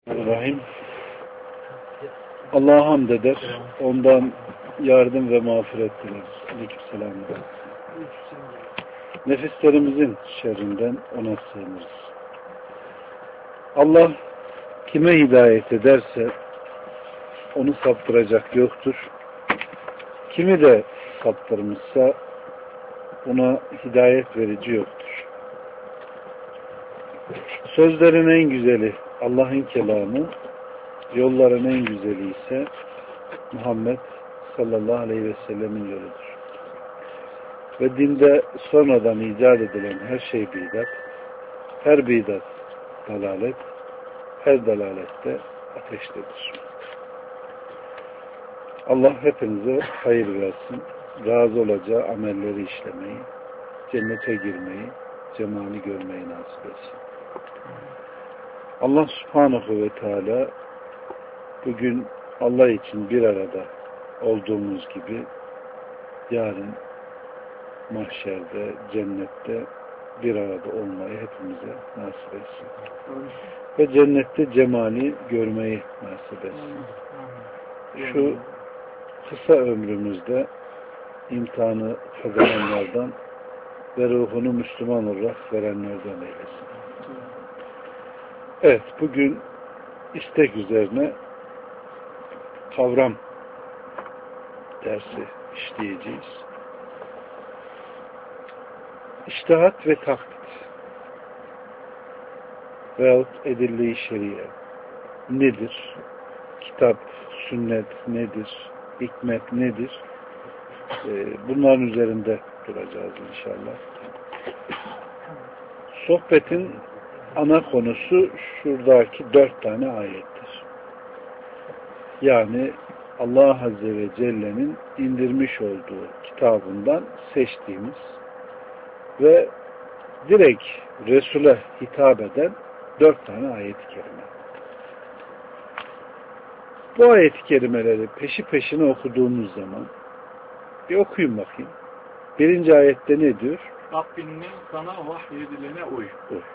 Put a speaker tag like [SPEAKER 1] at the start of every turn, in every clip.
[SPEAKER 1] Rahim. Allah'a hamd eder. Ondan yardım ve mağfiret dileriz. Aleykümselam. Nefislerimizin şerrinden ona sığınırız. Allah kime hidayet ederse onu saptıracak yoktur. Kimi de saptırmışsa ona hidayet verici yoktur. Sözlerin en güzeli Allah'ın kelamı, yolların en güzeli ise Muhammed sallallahu aleyhi ve sellemin yoludur. Ve dinde sonradan icat edilen her şey bidat, her bidat dalalet, her dalalette ateştedir. Allah hepinize hayır versin, razı olacağı amelleri işlemeyi, cennete girmeyi, cemali görmeyi nasip etsin. Allah subhanahu ve teala bugün Allah için bir arada olduğumuz gibi yarın mahşerde, cennette bir arada olmayı hepimize nasip etsin. Ve cennette cemali görmeyi nasip etsin. Şu kısa ömrümüzde imtihanı kazananlardan ve ruhunu Müslüman olarak verenlerden eylesin. Evet, bugün istek üzerine kavram dersi işleyeceğiz. İçtihat ve taklit veyahut edille-i şeriye nedir? Kitap, sünnet nedir? Hikmet nedir? Bunların üzerinde duracağız inşallah. Sohbetin ana konusu şuradaki 4 tane ayettir. Yani Allah Azze ve Celle'nin indirmiş olduğu kitabından seçtiğimiz ve direkt Resul'e hitap eden 4 tane ayet-i kerime. Bu ayet-i kerimeleri peşi peşine okuduğumuz zaman bir okuyun bakayım. 1. ayette ne diyor?
[SPEAKER 2] Rabbinin sana vahyedilene uy.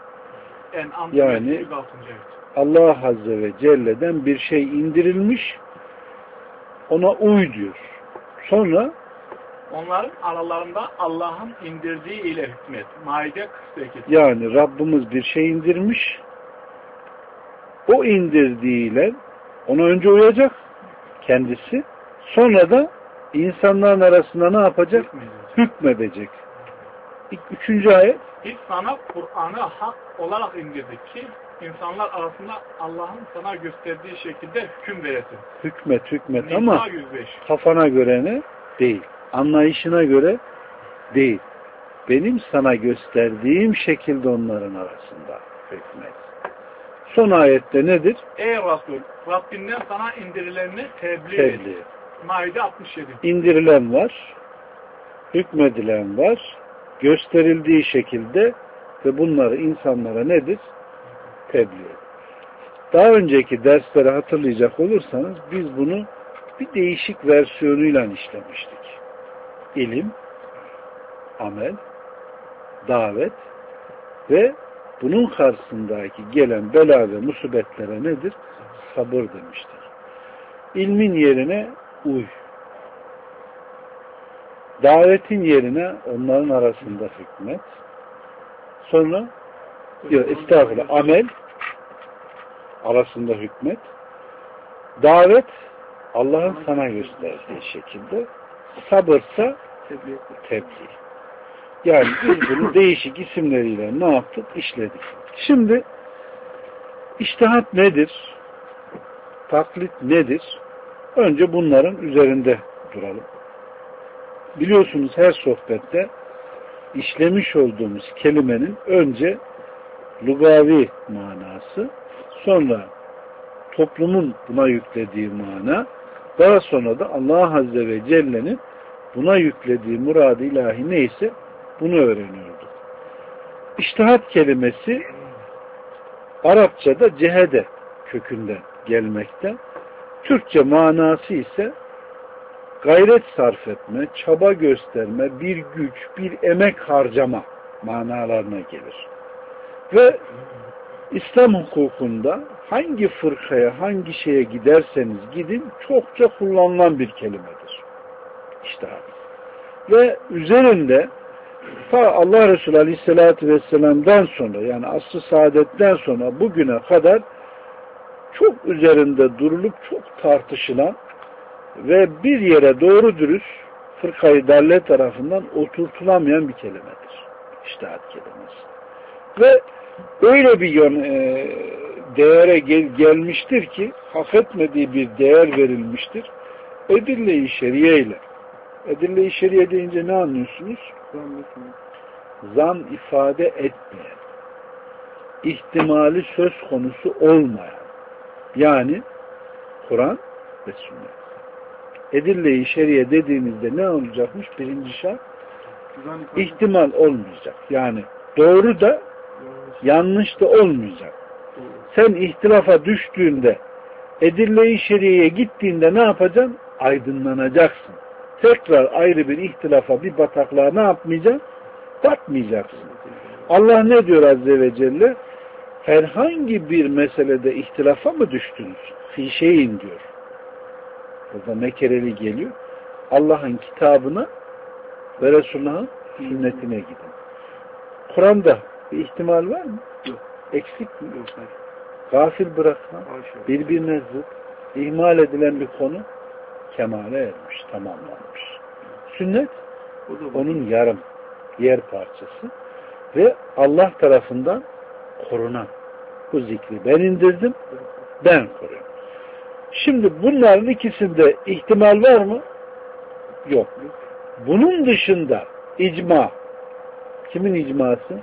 [SPEAKER 1] Yani Allah Azze ve Celle'den bir şey indirilmiş, ona uy diyor. Sonra
[SPEAKER 2] onların aralarında Allah'ın indirdiği ile hükmet. Maide 48.
[SPEAKER 1] Yani Rabbimiz bir şey indirmiş, o indirdiğiyle ona önce uyacak kendisi, sonra da insanların arasında ne yapacak? Hükmedecek. 3. ayet.
[SPEAKER 2] Biz sana Kur'an'ı hak olarak indirdik ki insanlar arasında Allah'ın sana gösterdiği şekilde hüküm veresin.
[SPEAKER 1] Hükmet
[SPEAKER 2] Nisa
[SPEAKER 1] ama
[SPEAKER 2] 105.
[SPEAKER 1] kafana göre ne? Değil. Anlayışına göre değil. Benim sana gösterdiğim şekilde onların arasında hükmet. Son ayette nedir?
[SPEAKER 2] Ey Resul, Rabbinden sana indirilenini tebliğ et. Maide 67.
[SPEAKER 1] İndirilen var, hükmedilen var, gösterildiği şekilde ve bunları insanlara nedir? Tebliğ et. Daha önceki dersleri hatırlayacak olursanız biz bunu bir değişik versiyonuyla işlemiştik. İlim, amel, davet ve bunun karşısındaki gelen bela ve musibetlere nedir? Sabır demiştik. İlmin yerine uy. Davetin yerine onların arasında hükmet. Sonra amel arasında hükmet. Davet Allah'ın sana gösterdiği şekilde, sabırsa tebliğ. Yani biz bunu değişik isimleriyle ne yaptık? İşledik. Şimdi içtihat nedir? Taklit nedir? Önce bunların üzerinde duralım. Biliyorsunuz her sohbette işlemiş olduğumuz kelimenin önce lugavi manası, sonra toplumun buna yüklediği mana, daha sonra da Allah Azze ve Celle'nin buna yüklediği murad-ı ilahi neyse bunu öğreniyorduk. İçtihat kelimesi Arapçada cehede kökünden gelmekte. Türkçe manası ise gayret sarf etme, çaba gösterme, bir güç, bir emek harcama manalarına gelir. Ve İslam hukukunda hangi fırkaya, hangi şeye giderseniz gidin çokça kullanılan bir kelimedir. İçtihat. Ve üzerinde ta Allah Resulü Aleyhisselatü Vesselam'dan sonra, yani asr-ı saadetten sonra bugüne kadar çok üzerinde durulup çok tartışılan ve bir yere doğru dürüst fırkayı dalle tarafından oturtulamayan bir kelimedir. İçtihat kelimesi. Ve öyle bir değere gelmiştir ki hak etmediği bir değer verilmiştir. Edille-i şeriye ile. Edille-i şeriye deyince ne anlıyorsunuz? Zan ifade etmeyen, ihtimali söz konusu olmayan, yani Kur'an ve sünnet. Edille-i şeriye dediğimizde ne olacakmış? Birinci şart, ihtimal olmayacak. Yani doğru da yanlış da olmayacak. Sen ihtilafa düştüğünde, edille-i şeriyeye gittiğinde ne yapacaksın? Aydınlanacaksın. Tekrar ayrı bir ihtilafa, bir bataklığa ne yapmayacaksın? Batmayacaksın. Allah ne diyor Azze ve Celle? Herhangi bir meselede ihtilafa mı düştünüz? Fi şeyin diyor. Burada nekereli geliyor. Allah'ın kitabına ve Resulullah'ın sünnetine gidin. Kur'an'da bir ihtimal var mı?
[SPEAKER 3] Yok.
[SPEAKER 1] Eksik mi? Yok. Gafil bırakma, birbirine zıt, ihmal edilen bir konu kemale ermiş, tamamlanmış. Sünnet onun yarım, yer parçası ve Allah tarafından korunan. Bu zikri ben indirdim, ben koruyorum. Şimdi bunların ikisinde ihtimal var mı? Yok. Bunun dışında icma. Kimin icması?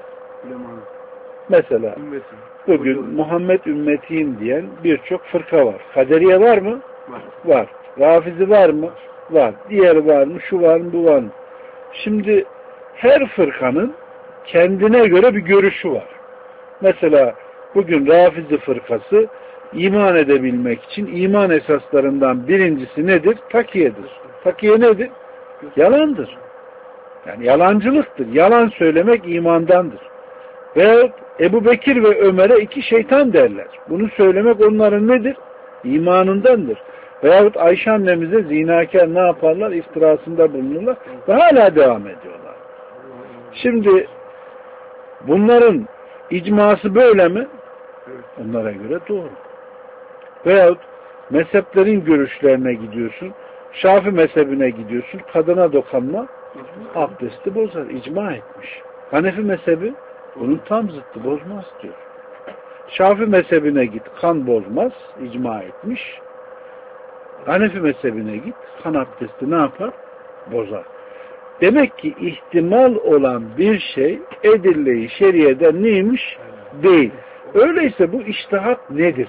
[SPEAKER 1] Mesela bugün Muhammed ümmetiyim diyen birçok fırka var. Kaderiye var mı? Var. Rafizi var mı? Var. Diğeri var mı? Şu var mı? Bu var mı? Şimdi her fırkanın kendine göre bir görüşü var. Mesela bugün Rafizi fırkası iman edebilmek için iman esaslarından birincisi nedir? Takiyedir. Takiye nedir? Yalandır. Yani yalancılıktır. Yalan söylemek imandandır. Veyahut Ebu Bekir ve Ömer'e iki şeytan derler. Bunu söylemek onların nedir? İmanındandır. Veyahut Ayşe annemize zinakar ne yaparlar? İftirasında bulunurlar ve hala devam ediyorlar. Şimdi bunların icması böyle mi? Onlara göre doğru. Veyahut mezheplerin görüşlerine gidiyorsun. Şafi mezhebine gidiyorsun. Kadına dokunma abdesti bozar. İcma etmiş. Hanefi mezhebi bunun tam zıttı, bozmaz diyor. Şafi mezhebine git, kan bozmaz, icma etmiş. Hanefi mezhebine git, kan abdesti ne yapar? Bozar. Demek ki ihtimal olan bir şey edille-i şeriyeden neymiş? Değil. Öyleyse bu içtihat nedir?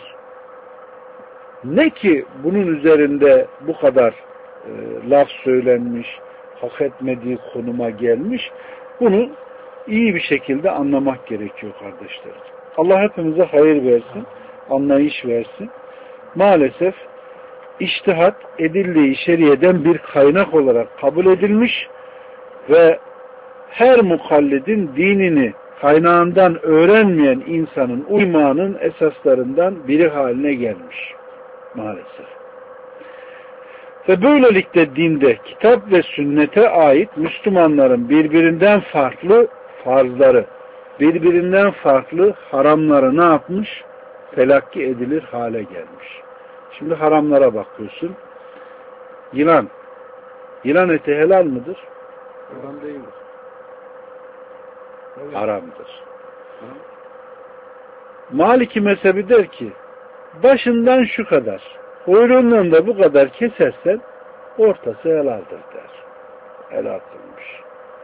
[SPEAKER 1] Ne ki bunun üzerinde bu kadar laf söylenmiş, hak etmediği konuma gelmiş, bunu iyi bir şekilde anlamak gerekiyor kardeşlerim. Allah hepimize hayır versin, anlayış versin. Maalesef içtihat edille-i şeriyeden bir kaynak olarak kabul edilmiş ve her mukallidin dinini kaynağından öğrenmeyen insanın uymanın esaslarından biri haline gelmiş. Maalesef. Ve böylelikle dinde kitap ve sünnete ait Müslümanların birbirinden farklı farzları, birbirinden farklı haramları ne yapmış? Telakki edilir hale gelmiş. Şimdi haramlara bakıyorsun. Yılan. Yılan eti helal mıdır?
[SPEAKER 3] Haram değildir.
[SPEAKER 1] Haramdır. Maliki mezhebi der ki başından şu kadar, kuyruğundan da bu kadar kesersen ortası helaldir der. Helal kılmış.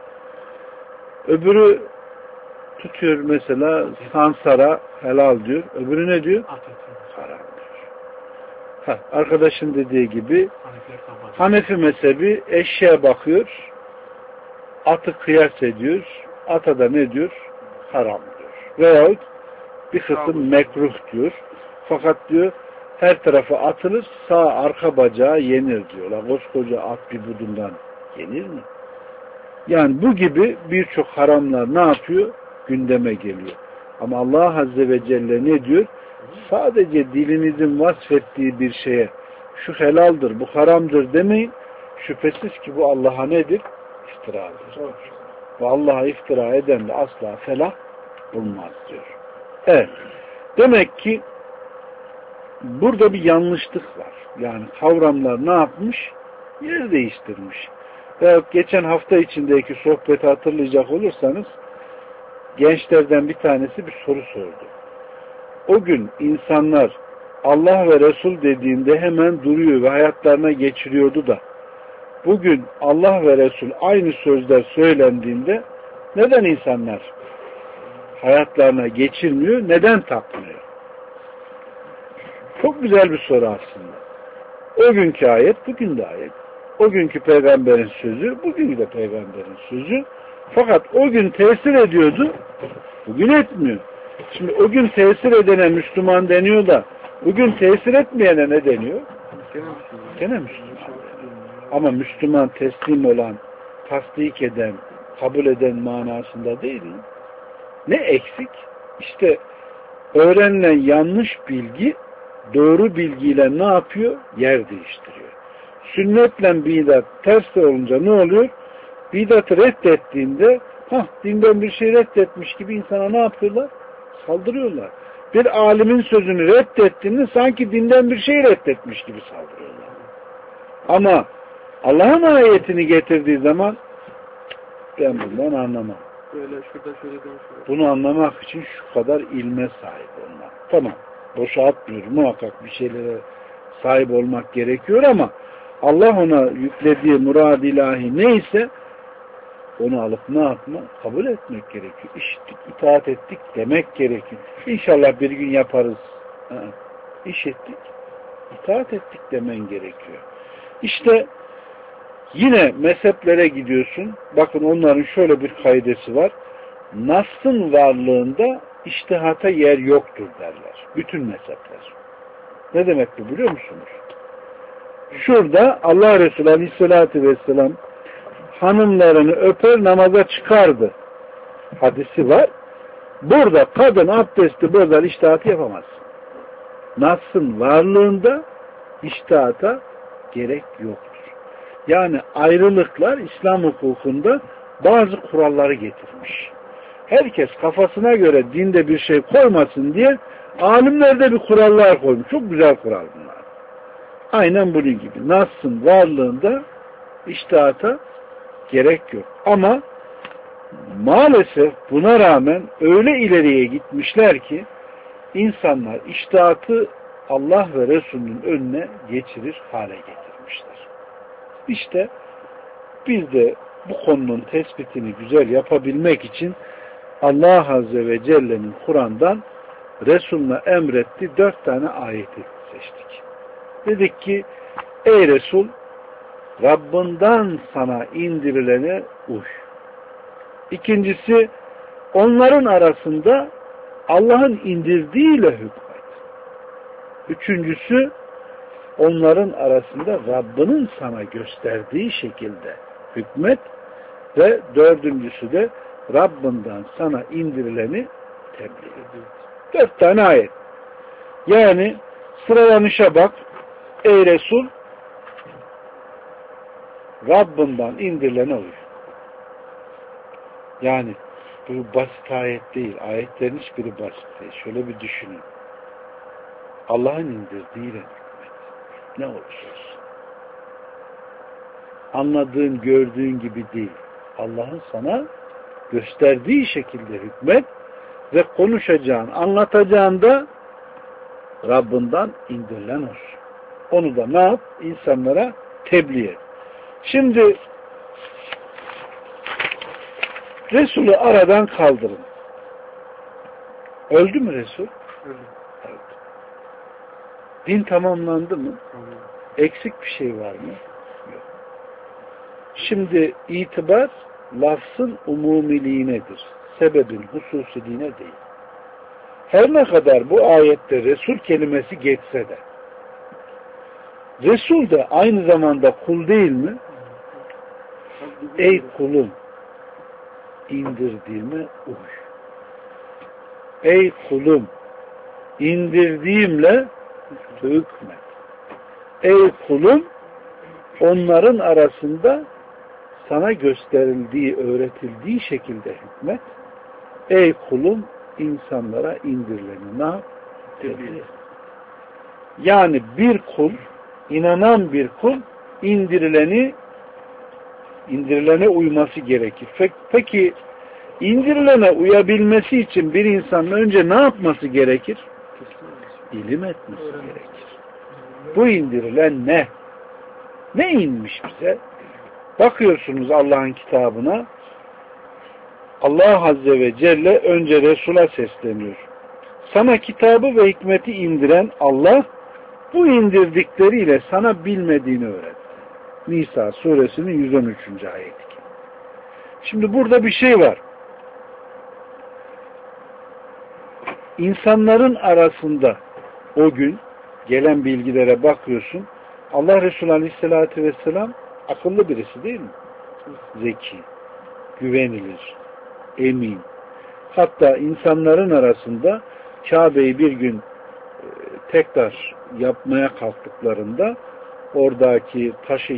[SPEAKER 1] Öbürü tutuyor mesela sansara helal diyor. Öbürü ne diyor? Haram diyor. Arkadaşın dediği gibi Hanefi mezhebi eşeğe bakıyor, atı kıyas ediyor, ata da ne diyor? Haram diyor. Veyahut bir kısım mekruh diyor. Fakat diyor her tarafa atılır, sağ arka bacağı yenir diyorlar. Koskoca at bir budundan yenir mi? Yani bu gibi birçok haramlar ne yapıyor? Gündeme geliyor. Ama Allah Azze ve Celle ne diyor? sadece dilinizin vasfettiği bir şeye şu helaldir, bu haramdır demeyin. Şüphesiz ki bu Allah'a nedir? İftiradır. Ve Allah'a iftira eden de asla felah bulmaz diyor. Evet. Demek ki burada bir yanlışlık var. Yani kavramlar ne yapmış? Yer değiştirmiş. Ve geçen hafta içindeki sohbeti hatırlayacak olursanız gençlerden bir tanesi bir soru sordu. O gün insanlar Allah ve Resul dediğinde hemen duruyor ve hayatlarına geçiriyordu da bugün Allah ve Resul aynı sözler söylendiğinde neden insanlar hayatlarına geçirmiyor, neden takmıyor? Çok güzel bir soru aslında. O günkü ayet, bugün de ayet. O günkü peygamberin sözü, bugün de peygamberin sözü. Fakat o gün tesir ediyordu, bugün etmiyor. Şimdi o gün tesir edene Müslüman deniyor da bugün tesir etmeyene ne deniyor? Gene Müslüman. Ama Müslüman teslim olan, tasdik eden, kabul eden manasında değil mi? Ne eksik? İşte öğrenilen yanlış bilgi doğru bilgiyle ne yapıyor? Yer değiştiriyor. Sünnetle bidat ters olunca ne oluyor? Bidatı reddettiğinde dinden bir şey reddetmiş gibi insana ne yapıyorlar? Saldırıyorlar. Bir alimin sözünü reddettiğinde sanki dinden bir şey reddetmiş gibi saldırıyorlar. Ama Allah'ın ayetini getirdiği zaman ben bundan anlamam.
[SPEAKER 3] Böyle şurada şöyle şöyle.
[SPEAKER 1] Bunu anlamak için şu kadar ilme sahip olmak. Tamam. Boşa atmıyorum. Muhakkak bir şeylere sahip olmak gerekiyor ama Allah ona yüklediği murad ilahi neyse onu alıp ne yapma? Kabul etmek gerekiyor. İşittik, itaat ettik demek gerekiyor. İnşallah bir gün yaparız. İş ettik, itaat ettik demen gerekiyor. İşte yine mezheplere gidiyorsun. Bakın onların şöyle bir kaidesi var. Nas'ın varlığında içtihata yer yoktur derler. Bütün mezhepler. Ne demek bu biliyor musunuz? Şurada Allah Resulü Aleyhisselatü Vesselam hanımlarını öper namaza çıkardı hadisi var. Burada kadın abdesti bozar, içtihat yapamaz. Nas'ın varlığında içtihata gerek yoktur. Yani ayrılıklar İslam hukukunda bazı kuralları getirmiş. Herkes kafasına göre dinde bir şey koymasın diye alimler de bir kurallar koymuş. Çok güzel kural bunlar. Aynen bunun gibi. Nas'ın varlığında içtihata gerek yok. Ama maalesef buna rağmen öyle ileriye gitmişler ki insanlar içtihatı Allah ve Resulünün önüne geçirir hale getirmişler. İşte biz de bu konunun tespitini güzel yapabilmek için Allah Azze ve Celle'nin Kur'an'dan Resulüne emretti 4 tane ayeti seçtik. Dedik ki ey Resul Rabbinden sana indirilene uy. İkincisi onların arasında Allah'ın indirdiğiyle hükmet. Üçüncüsü onların arasında Rabbinin sana gösterdiği şekilde hükmet ve dördüncüsü de Rabbinden sana indirileni tebliğ ediyor. 4 tane ayet. Yani sıralanışa bak. Ey Resul Rabbinden indirilene uy. Yani bu basit ayet değil. Ayetlerin hiçbiri basit değil. Şöyle bir düşünün. Allah'ın indirdiğiyle hükmet. Ne olursa olsun. Anladığın, gördüğün gibi değil. Allah'ın sana gösterdiği şekilde hükmet ve konuşacağın, anlatacağın da Rabbinden indirilen olsun. Onu da ne yap? İnsanlara tebliğ et. Şimdi Resulü aradan kaldırın. Öldü mü Resul?
[SPEAKER 3] Öldü.
[SPEAKER 1] Din tamamlandı mı? Eksik bir şey var mı? Yok. Şimdi itibar lafzın umumiliğinedir. Sebebin hususiliğine değil. Her ne kadar bu ayette Resul kelimesi geçse de Resul de aynı zamanda kul değil mi? Ey kulum indirdiğime uy. Ey kulum indirdiğimle hükmet. Ey kulum, onların arasında sana gösterildiği, öğretildiği şekilde hükmet. Ey kulum, insanlara indirileni ne yap? Yani bir kul, inanan bir kul, indirilene uyması gerekir. Peki indirilene uyabilmesi için bir insanın önce ne yapması gerekir? İlim etmesi gerekir. Bu indirilen ne? Ne inmiş bize? Bakıyorsunuz Allah'ın kitabına, Allah Azze ve Celle önce Resul'a sesleniyor. Sana kitabı ve hikmeti indiren Allah, bu indirdikleriyle sana bilmediğini öğretti. Nisa suresinin 113. ayeti. Şimdi burada bir şey var. İnsanların arasında o gün gelen bilgilere bakıyorsun. Allah Resulü Aleyhisselatü Vesselam akıllı birisi değil mi? Zeki, güvenilir, emin. Hatta insanların arasında Kabe'yi bir gün tekrar yapmaya kalktıklarında, oradaki taşı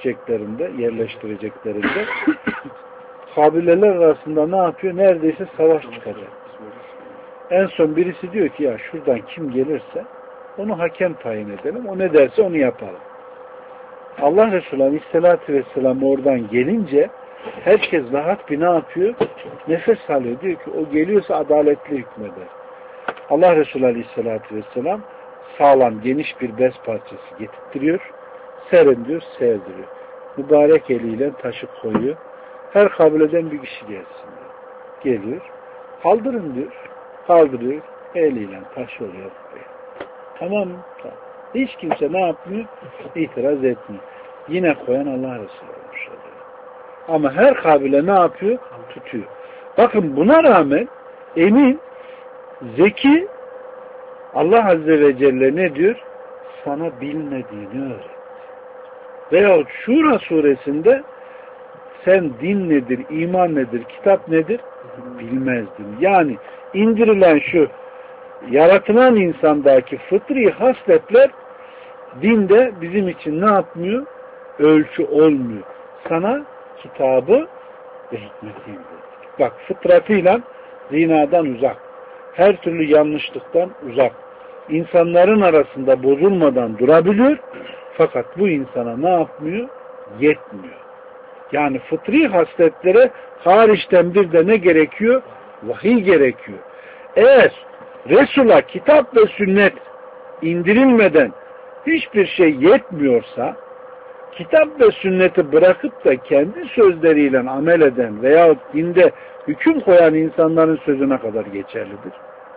[SPEAKER 1] yerleştireceklerinde kabileler arasında ne yapıyor? Neredeyse savaş çıkacak. En son birisi diyor ki ya şuradan kim gelirse onu hakem tayin edelim. O ne derse onu yapalım. Allah Resulü Aleyhisselatü Vesselam oradan gelince herkes rahat bir ne yapıyor? Nefes alıyor. Diyor ki o geliyorsa adaletli hükmeder. Allah Resulü Aleyhisselatü Vesselam sağlam geniş bir bez parçası getirtiyor. Serin diyor, sevdiriyor. Mübarek eliyle taşı koyuyor. Her kabileden bir kişi gelsin diyor. Geliyor. Kaldırın diyor. Kaldırıyor. Eliyle taş oluyor. Tamam mı? Tamam. Hiç kimse ne yapmıyor? İtiraz etmiyor. Yine koyan Allah Resulü olmuş oluyor. Ama her kabile ne yapıyor? Tutuyor. Bakın buna rağmen emin, zeki, Allah Azze ve Celle ne diyor? Sana bilmediğini öğret. Veyahut Şura suresinde sen din nedir, iman nedir, kitap nedir? Bilmezdin. Yani indirilen şu yaratılan insandaki fıtri hasletler dinde bizim için ne yapmıyor? Ölçü olmuyor. Sana kitabı ve hikmeti indirdik. Bak fıtratıyla zinadan uzak. Her türlü yanlışlıktan uzak. İnsanların arasında bozulmadan durabiliyor. Fakat bu insana ne yapmıyor? Yetmiyor. Yani fıtri hasletlere hariçten bir de ne gerekiyor? Vahiy gerekiyor. Eğer Resul'a kitap ve sünnet indirilmeden hiçbir şey yetmiyorsa, kitap ve sünneti bırakıp da kendi sözleriyle amel eden veyahut dinde hüküm koyan insanların sözüne kadar geçerlidir.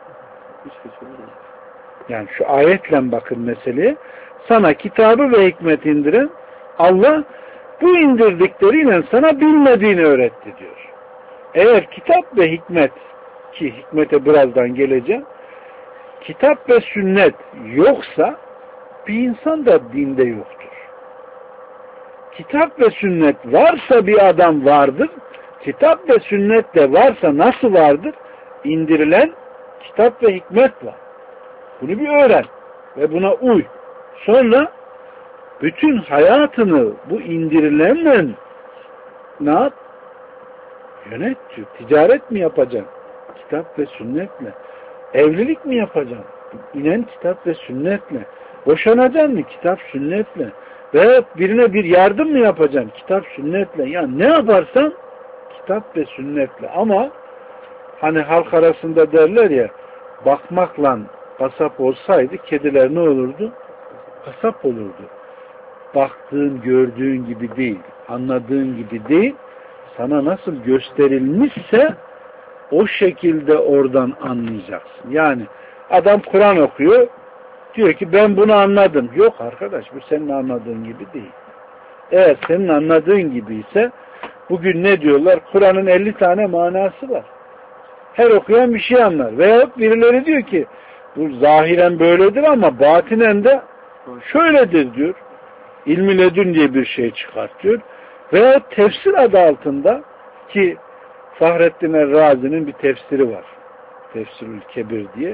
[SPEAKER 1] Yani şu ayetle bakın meseleye. Sana kitabı ve hikmet indiren Allah bu indirdikleriyle sana bilmediğini öğretti diyor. Eğer kitap ve hikmet, ki hikmete birazdan geleceğim, kitap ve sünnet yoksa bir insan da dinde yoktur. Kitap ve sünnet varsa bir adam vardır. Kitap ve sünnet de varsa nasıl vardır? İndirilen kitap ve hikmet var. Bunu bir öğren ve buna uy. Sonra bütün hayatını bu indirilenle ne yap? Yönet diyor. Ticaret mi yapacaksın? Kitap ve sünnetle. Evlilik mi yapacaksın? İnen kitap ve sünnetle. Boşanacaksın mı? Kitap sünnetle. Veya birine bir yardım mı yapacaksın? Kitap sünnetle. Yani ne yaparsan kitap ve sünnetle. Ama hani halk arasında derler ya, bakmakla kasap olsaydı kediler ne olurdu? Kasap olurdu. Baktığın, gördüğün gibi değil, anladığın gibi değil, sana nasıl gösterilmişse o şekilde oradan anlayacaksın. Yani adam Kur'an okuyor, diyor ki ben bunu anladım. Yok arkadaş, bu senin anladığın gibi değil. Eğer senin anladığın gibi ise bugün ne diyorlar? Kur'an'ın 50 tane manası var. Her okuyan bir şey anlar. Veyahut birileri diyor ki bu zahiren böyledir ama batinen de şöyledir diyor. İlmi ledün diye bir şey çıkartıyor. Veya tefsir adı altında, ki Fahrettin Er-Razi'nin bir tefsiri var. Tefsirül Kebir diye.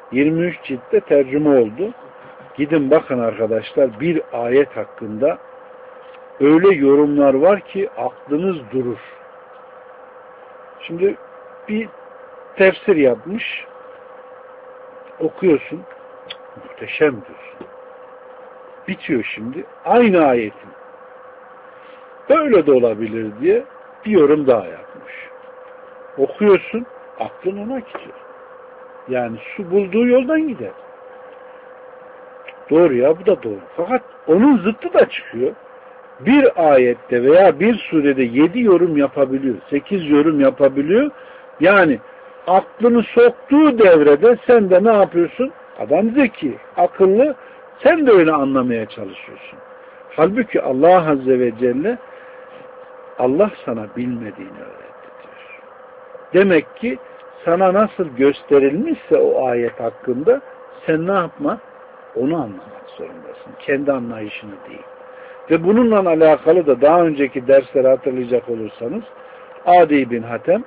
[SPEAKER 1] 23 ciltte tercüme oldu. Gidin bakın arkadaşlar, bir ayet hakkında öyle yorumlar var ki aklınız durur. Şimdi bir tefsir yapmış, okuyorsun, muhteşem diyorsun. Bitiyor şimdi, aynı ayetin böyle de olabilir diye bir yorum daha yapmış. Okuyorsun, aklın ona gidiyor. Yani su bulduğu yoldan gider. Doğru ya, bu da doğru. Fakat onun zıttı da çıkıyor. Bir ayette veya bir surede 7 yorum yapabiliyor, 8 yorum yapabiliyor. Yani aklını soktuğu devrede sen de ne yapıyorsun? Adam zeki, akıllı, sen de öyle anlamaya çalışıyorsun. Halbuki Allah Azze ve Celle, Allah sana bilmediğini öğretti diyor. Demek ki sana nasıl gösterilmişse o ayet hakkında sen ne yapma? Onu anlamak zorundasın. Kendi anlayışını değil. Ve bununla alakalı da daha önceki dersleri hatırlayacak olursanız Adi bin Hatem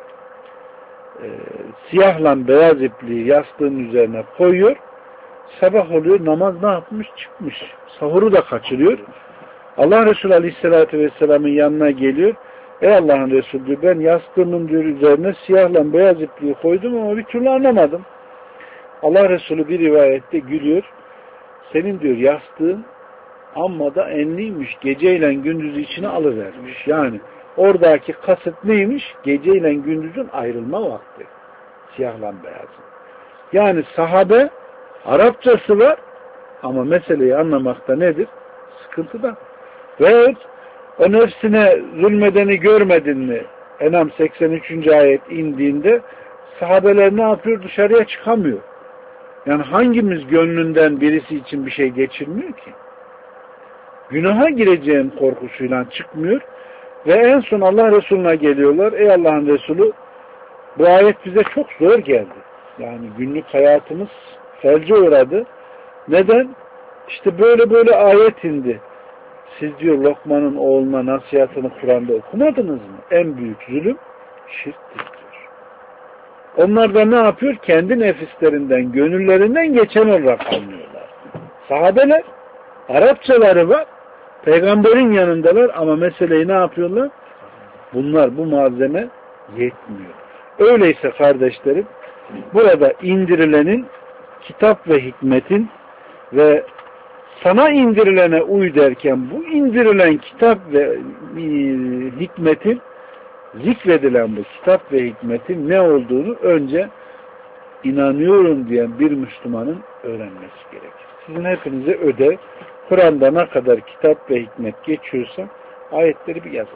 [SPEAKER 1] siyahla beyaz ipliği yastığın üzerine koyuyor. Sabah oluyor, namaz ne yapmış? Çıkmış. Sahuru da kaçırıyor. Allah Resulü Aleyhisselatü Vesselam'ın yanına geliyor. Ey Allah'ın Resulü diyor, ben yastığımın diyor üzerine siyahla beyaz ipliği koydum ama bir türlü anlamadım. Allah Resulü bir rivayette gülüyor. Senin diyor yastığın amma da enliymiş. Geceyle gündüzü içine alıvermiş. Yani oradaki kasıt neymiş? Geceyle gündüzün ayrılma vakti. Siyahla beyazın. Yani sahabe Arapçası var ama meseleyi anlamakta nedir? Sıkıntıda. Ve o nefsine zulmedeni görmedin mi? Enam 83. ayet indiğinde sahabeler ne yapıyor? Dışarıya çıkamıyor. Yani hangimiz gönlünden birisi için bir şey geçirmiyor ki? Günaha gireceğim korkusuyla çıkmıyor ve en son Allah Resulü'ne geliyorlar. Ey Allah'ın Resulü, bu ayet bize çok zor geldi. Yani günlük hayatımız felce uğradı. Neden? İşte böyle ayet indi. Siz diyor Lokman'ın oğluna nasihatını Kur'an'da okumadınız mı? En büyük zulüm şirktir diyor. Onlar da ne yapıyor? Kendi nefislerinden, gönüllerinden geçen olarak anlıyorlar. Sahabeler Arapçaları var. Peygamberin yanındalar ama meseleyi ne yapıyorlar? Bunlar, bu malzeme yetmiyor. Öyleyse kardeşlerim, burada indirilenin kitap ve hikmetin ve sana indirilene uy derken bu indirilen kitap ve hikmetin, zikredilen bu kitap ve hikmetin ne olduğunu önce inanıyorum diyen bir Müslümanın öğrenmesi gerekir. Sizin hepinize ödev, Kur'an'da ne kadar kitap ve hikmet geçiyorsa ayetleri bir yazın.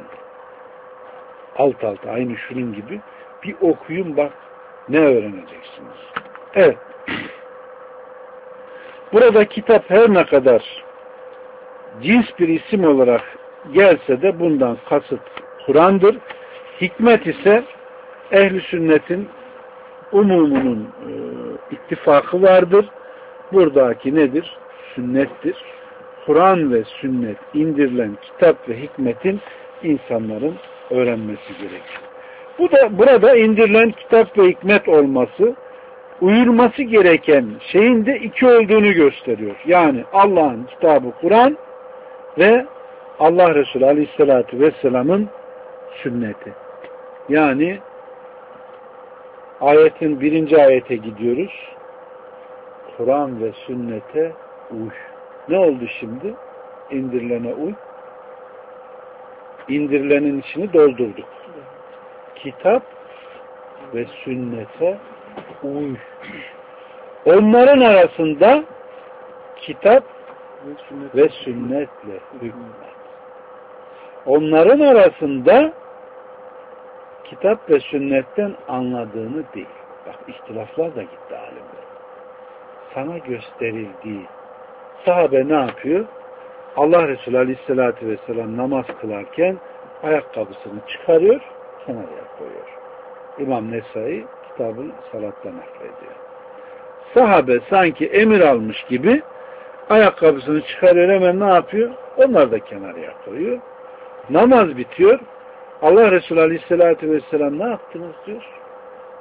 [SPEAKER 1] Alt alta aynı şunun gibi bir okuyun, bak ne öğreneceksiniz. Evet. Burada kitap her ne kadar cins bir isim olarak gelse de bundan kasıt Kur'an'dır. Hikmet ise ehl-i sünnetin umumunun ittifakı vardır. Buradaki nedir? Sünnettir. Kur'an ve sünnet indirilen kitap ve hikmetin insanların öğrenmesi gerekir. Burada indirilen kitap ve hikmet olması, uyulması gereken şeyin de iki olduğunu gösteriyor. Yani Allah'ın kitabı Kur'an ve Allah Resulü Aleyhisselatü Vesselam'ın sünneti. Yani ayetin 1. ayete gidiyoruz. Kur'an ve sünnete uy. Ne oldu şimdi? İndirilene uy. İndirilenin içini doldurduk. Kitap ve sünnete uy. Onların arasında kitap ve sünnetle hükmet. Onların arasında kitap ve sünnetten anladığını değil. Bak ihtilaflar da gitti alimler. Sana gösterildiği, sahabe ne yapıyor? Allah Resulü Aleyhisselatü Vesselam namaz kılarken ayakkabısını çıkarıyor, kenara koyuyor. İmam Nesai kitabı salatla naklediyor. Sahabe sanki emir almış gibi ayakkabısını çıkarıyor, hemen ne yapıyor? Onlar da kenara koyuyor. Namaz bitiyor. Allah Resulü Aleyhisselatü Vesselam ne yaptınız diyor.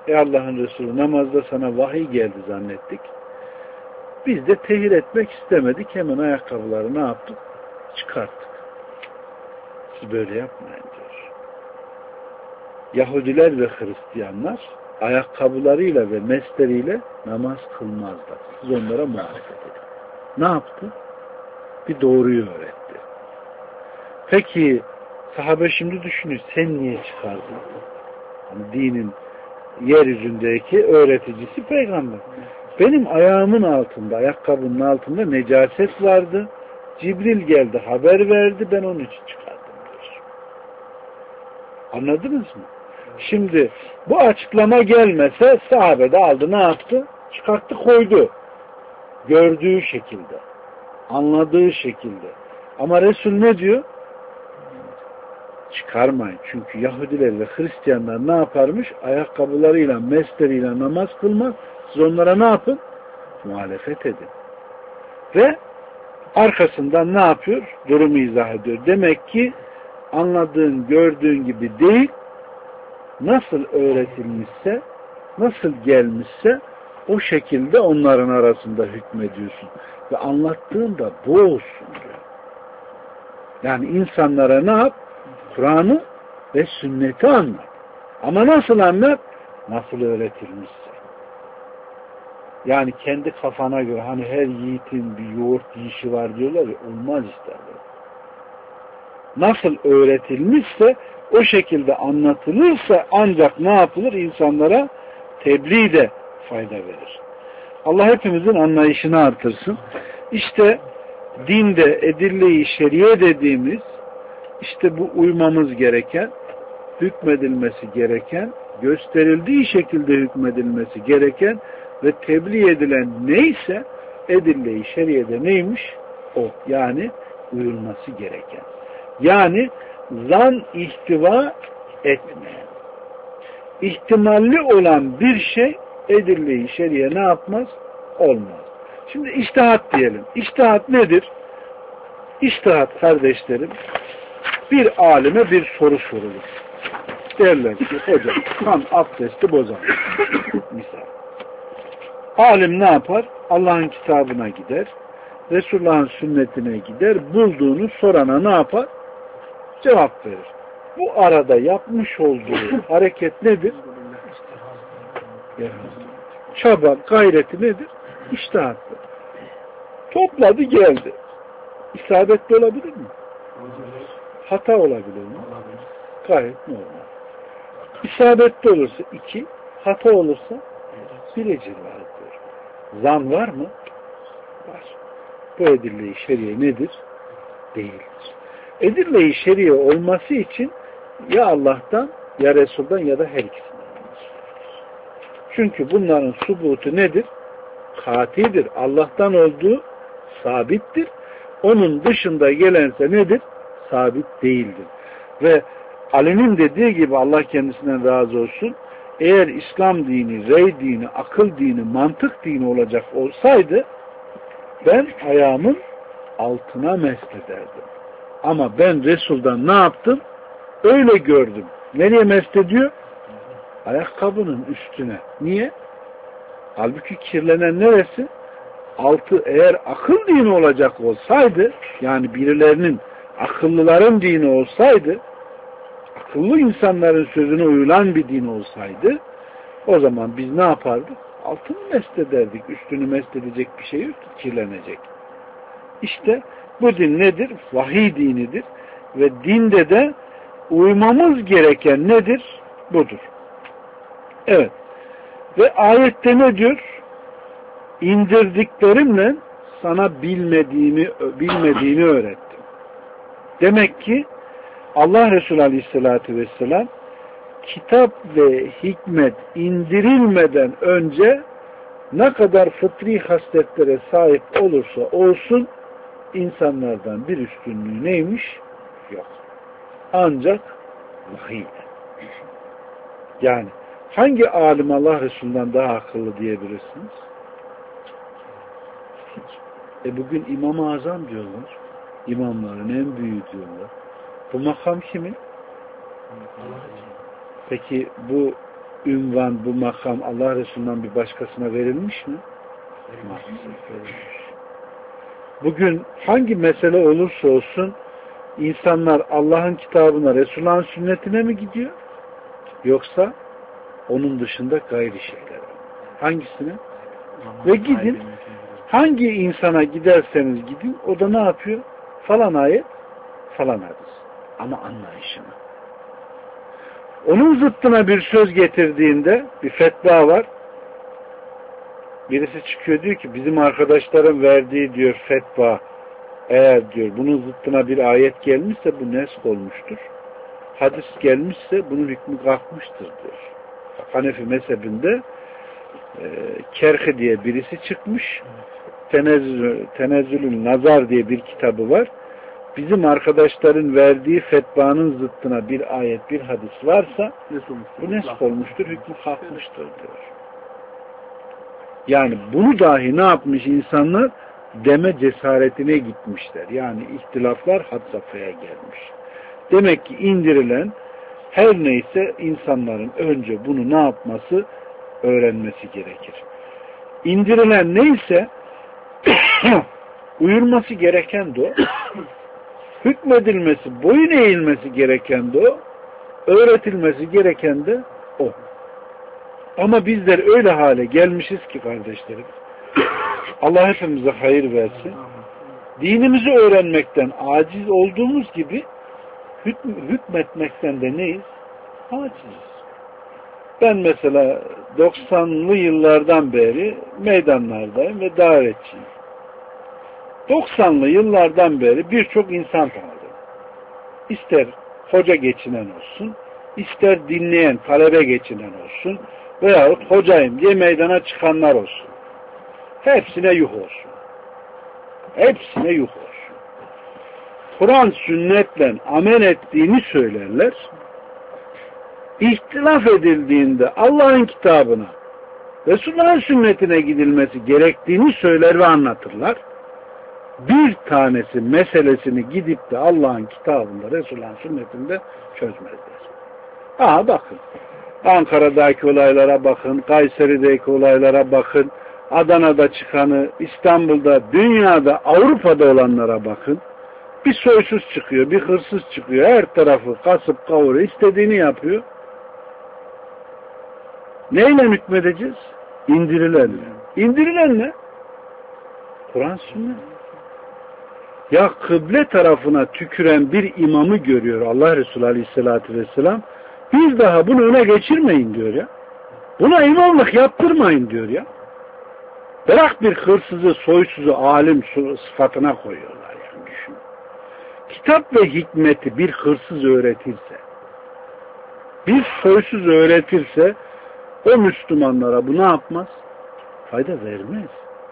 [SPEAKER 1] Allah'ın Resulü, namazda sana vahiy geldi zannettik. Biz de tehir etmek istemedik. Hemen ayakkabıları ne yaptık? Çıkarttık. Siz böyle yapmayın diyor. Yahudiler ve Hristiyanlar ayakkabılarıyla ve mesleriyle namaz kılmazlar. Siz onlara muhalefet edin. Ne yaptı? Bir doğruyu öğretti. Peki sahabe şimdi düşünüyor, sen niye çıkardın? Yani dinin yeryüzündeki öğreticisi peygamber. Benim ayağımın altında, ayakkabının altında necaset vardı. Cibril geldi, haber verdi, ben onun için çıkardım diyor. Anladınız mı? Şimdi bu açıklama gelmese sahabe de aldı, ne yaptı? Çıkarttı, koydu. Gördüğü şekilde, anladığı şekilde. Ama Resul ne diyor? Çıkarmayın. Çünkü Yahudiler ve Hristiyanlar ne yaparmış? Ayakkabılarıyla, mesleriyle namaz kılmaz. Siz onlara ne yapın? Muhalefet edin. Ve arkasından ne yapıyor? Durumu izah ediyor. Demek ki anladığın, gördüğün gibi değil, nasıl öğretilmişse, nasıl gelmişse o şekilde onların arasında hükmediyorsun. Ve anlattığın da bu olsun diyor. Yani insanlara ne yap? Kur'an'ı ve sünneti anlat. Ama nasıl anlat? Nasıl öğretilmişse. Yani kendi kafana göre, hani her yiğitin bir yoğurt yiyişi var diyorlar ya, olmaz işte. Nasıl öğretilmişse o şekilde anlatılırsa ancak ne yapılır? İnsanlara tebliğ de fayda verir. Allah hepimizin anlayışını artırsın. İşte dinde edille-i şeriye dediğimiz, işte bu uymamız gereken, hükmedilmesi gereken, gösterildiği şekilde hükmedilmesi gereken ve tebliğ edilen neyse edille-i şeriyede neymiş? O. Yani uyulması gereken. Yani zan ihtiva etmeyen. İhtimalli olan bir şey edille-i şeriye ne yapmaz? Olmaz. Şimdi içtihat diyelim. İçtihat nedir? İçtihat kardeşlerim, bir alime bir soru sorulur. Derler ki hocam kan abdesti bozar. Misal. Alim ne yapar? Allah'ın kitabına gider. Resulullah'ın sünnetine gider. Bulduğunu sorana ne yapar? Cevap verir. Bu arada yapmış olduğu hareket nedir? Çaba, gayreti nedir? İçtihattır. Topladı geldi. İsabetli olabilir mi? Hata olabilir mi? Gayet normal. İsabetli olursa 2, hata olursa 1 ecir vardır. Zan var mı? Var. Bu edille-i şeriye nedir? Değildir. Edille-i şeriye olması için ya Allah'tan, ya Resul'dan ya da her ikisinden. Çünkü bunların subutu nedir? Katidir. Allah'tan olduğu sabittir. Onun dışında gelense nedir? Sabit değildir. Ve Ali'nin dediği gibi, Allah kendisinden razı olsun, eğer İslam dini, rey dini, akıl dini, mantık dini olacak olsaydı ben ayağımın altına meslederdim. Ama ben Resul'dan ne yaptım? Öyle gördüm. Nereye meslediyor? Ayakkabının üstüne. Niye? Halbuki kirlenen neresi? Altı. Eğer akıl dini olacak olsaydı, yani birilerinin, akıllıların dini olsaydı, akıllı insanların sözüne uyulan bir din olsaydı, o zaman biz ne yapardık? Altını meslederdik. Üstünü mesledecek bir şey yok, kirlenecek. İşte bu din nedir? Vahiy dinidir. Ve dinde de uymamız gereken nedir? Budur. Evet. Ve ayette ne diyor? İndirdiklerimle sana bilmediğini öğrettim. Demek ki Allah Resulü Aleyhisselatü Vesselam kitap ve hikmet indirilmeden önce ne kadar fıtri hasletlere sahip olursa olsun insanlardan bir üstünlüğü neymiş? Yok. Ancak vahiy. Yani hangi alim Allah Resulü'nden daha akıllı diyebilirsiniz? Bugün İmam-ı Azam diyorlar. İmamların en büyüğü diyorlar. Bu makam kimin? Peki bu ünvan, bu makam Allah Resulü'nden bir başkasına verilmiş mi? Maalesef verilmiş. Bugün hangi mesele olursa olsun insanlar Allah'ın kitabına, Resulullah'ın sünnetine mi gidiyor? Yoksa onun dışında gayri şeylere. Hangisine? Ve gidin, hangi insana giderseniz gidin, o da ne yapıyor? Falan ayet, falan hadis. Ama anlayışını. Onun zıttına bir söz getirdiğinde bir fetva var. Birisi çıkıyor diyor ki bizim arkadaşların verdiği diyor fetva, eğer diyor bunun zıttına bir ayet gelmişse bu nesk olmuştur. Hadis gelmişse bunun hükmü kalkmıştır diyor. Hanefi mezhebinde Kerhi diye birisi çıkmış. Tenezzülün Nazar diye bir kitabı var. Bizim arkadaşların verdiği fetvanın zıttına bir ayet, bir hadis varsa bu nesk olmuştur, hükmü kalkmıştır diyor. Yani bunu dahi ne yapmış insanlar? Deme cesaretine gitmişler. Yani ihtilaflar had safhaya gelmiş. Demek ki indirilen her neyse insanların önce bunu ne yapması? Öğrenmesi gerekir. İndirilen neyse uyulması gereken de o. Hükmedilmesi, boyun eğilmesi gereken de o. Öğretilmesi gereken de o. Ama bizler öyle hale gelmişiz ki kardeşlerim. Allah hepimize hayır versin. Dinimizi öğrenmekten aciz olduğumuz gibi hükmetmekten de neyiz? Aciziz. Ben mesela 90'lı yıllardan beri meydanlardayım ve davetçiyim. 90'lı yıllardan beri birçok insan tanıdım. İster hoca geçinen olsun, ister dinleyen, talebe geçinen olsun veyahut hocayım diye meydana çıkanlar olsun. Hepsine yuh olsun. Hepsine yuh olsun. Kur'an sünnetle amel ettiğini söylerler. İhtilaf edildiğinde Allah'ın kitabına, Resulullah'ın sünnetine gidilmesi gerektiğini söyler ve anlatırlar. Bir tanesi meselesini gidip de Allah'ın kitabında, Resulullah'ın sünnetinde çözmezler. Bakın. Ankara'daki olaylara bakın, Kayseri'deki olaylara bakın, Adana'da çıkanı, İstanbul'da, dünyada, Avrupa'da olanlara bakın. Bir soysuz çıkıyor, bir hırsız çıkıyor, her tarafı kasıp kavuruyor, istediğini yapıyor. Neyle hükmedeceğiz? İndirilenle. İndirilen ne? Kur'an sünnet. Ya kıble tarafına tüküren bir imamı görüyor Allah Resulü Aleyhisselatü Vesselam. Bir daha bunu öne geçirmeyin diyor ya. Buna imamlık yaptırmayın diyor ya. Bırak bir hırsızı, soysuzu alim sıfatına koyuyorlar yani düşün. Kitap ve hikmeti bir hırsız öğretirse, bir soysuz öğretirse o Müslümanlara bu ne yapmaz? Fayda vermez.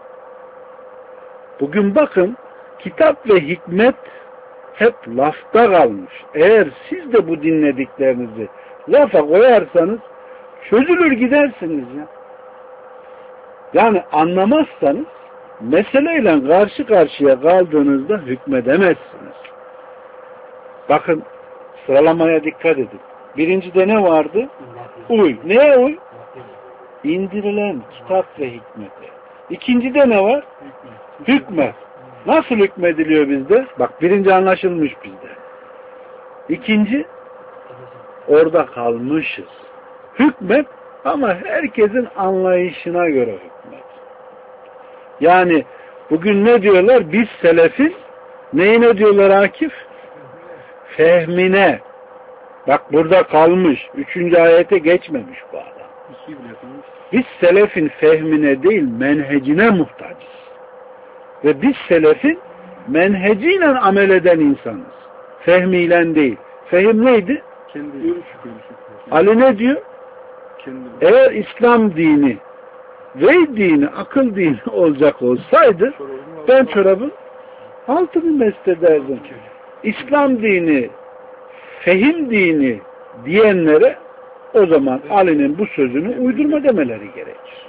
[SPEAKER 1] Bugün bakın kitap ve hikmet hep lafta kalmış. Eğer siz de bu dinlediklerinizi lafa koyarsanız çözülür gidersiniz ya. Yani anlamazsanız meseleyle karşı karşıya kaldığınızda hükmedemezsiniz. Bakın sıralamaya dikkat edin. Birincide ne vardı? Uy. Neye uy? İndirilen kitap ve hikmete. İkincide ne var? Hükmet. Nasıl hükmediliyor bizde? Bak birinci anlaşılmış bizde. İkinci orada kalmışız. Hükmet ama herkesin anlayışına göre hükmet. Yani bugün ne diyorlar? Biz selefin neyine diyorlar Akif? Fehmine. Bak burada kalmış. 3. ayete geçmemiş bu adam. Biz selefin fehmine değil menhecine muhtacız. Ve biz selefin menheciyle amel eden insanız. Fehmiyle değil. Fehim neydi? Ali ne diyor? Eğer İslam dini ve dini, akıl dini olacak olsaydı ben çorabın altını mest ederdim. İslam dini, fehim dini diyenlere o zaman Ali'nin bu sözünü uydurma demeleri gerekir.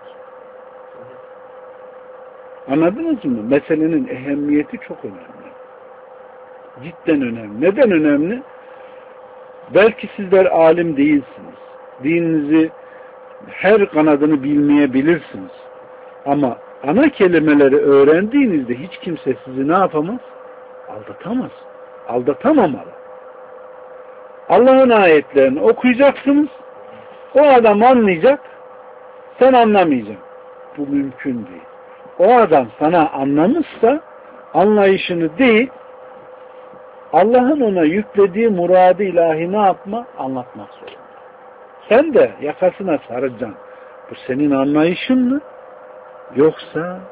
[SPEAKER 1] Anladınız mı? Meselenin ehemmiyeti çok önemli. Cidden önemli. Neden önemli? Belki sizler alim değilsiniz. dininizi her kanadını bilmeyebilirsiniz. Ama ana kelimeleri öğrendiğinizde hiç kimse sizi ne yapamaz? Aldatamaz. Aldatamamalı. Allah'ın ayetlerini okuyacaksınız. O adam anlayacak. Sen anlamayacaksın. Bu mümkün değil. O adam sana anlamışsa anlayışını değil, Allah'ın ona yüklediği muradı ilahi ne yapma? Anlatmak zorunda. Sen de yakasına saracaksın. Bu senin anlayışın mı? Yoksa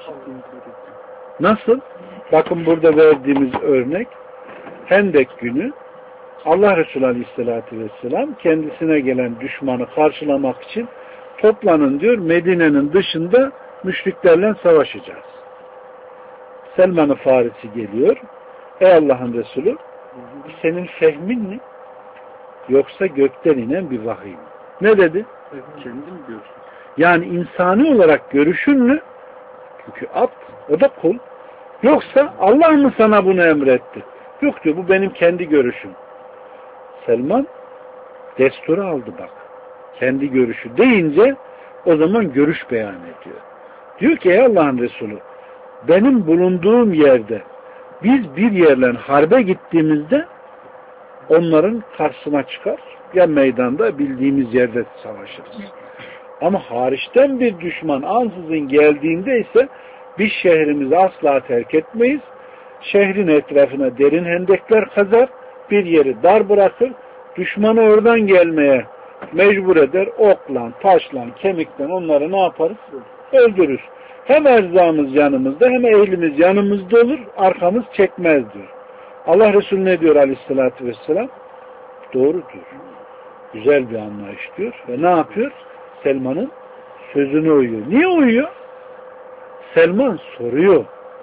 [SPEAKER 1] nasıl? Bakın burada verdiğimiz örnek Hendek günü Allah Resulü Aleyhisselatü Vesselam kendisine gelen düşmanı karşılamak için toplanın diyor, Medine'nin dışında müşriklerle savaşacağız. Selman-ı Farisi geliyor. Ey Allah'ın Resulü, senin fehmin mi? Yoksa gökten inen bir vahiy mi? Ne dedi?
[SPEAKER 3] Kendim görüşüm.
[SPEAKER 1] Yani insani olarak görüşün mü? Çünkü abd, o da kul. Yoksa Allah mı sana bunu emretti? Yok diyor, bu benim kendi görüşüm. Selman desturu aldı bak. Kendi görüşü deyince o zaman görüş beyan ediyor. Diyor ki ey Allah'ın Resulü, benim bulunduğum yerde biz bir yerle harbe gittiğimizde onların karşısına çıkar. Ya meydanda bildiğimiz yerde savaşırız. Ama hariçten bir düşman ansızın geldiğinde ise biz şehrimizi asla terk etmeyiz. Şehrin etrafına derin hendekler kazar, bir yeri dar bırakır, düşmanı oradan gelmeye mecbur eder, okla, taşla, kemikle onları ne yaparız? Öldürürüz. Hem erzağımız yanımızda hem ehlimiz yanımızda olur, arkamız çekmez diyor. Allah Resulü ne diyor Aleyhisselatü Vesselam? Doğru diyor. Güzel bir anlayış diyor. Ve ne yapıyor? Selman'ın sözüne uyuyor. Niye uyuyor? Selman soruyor.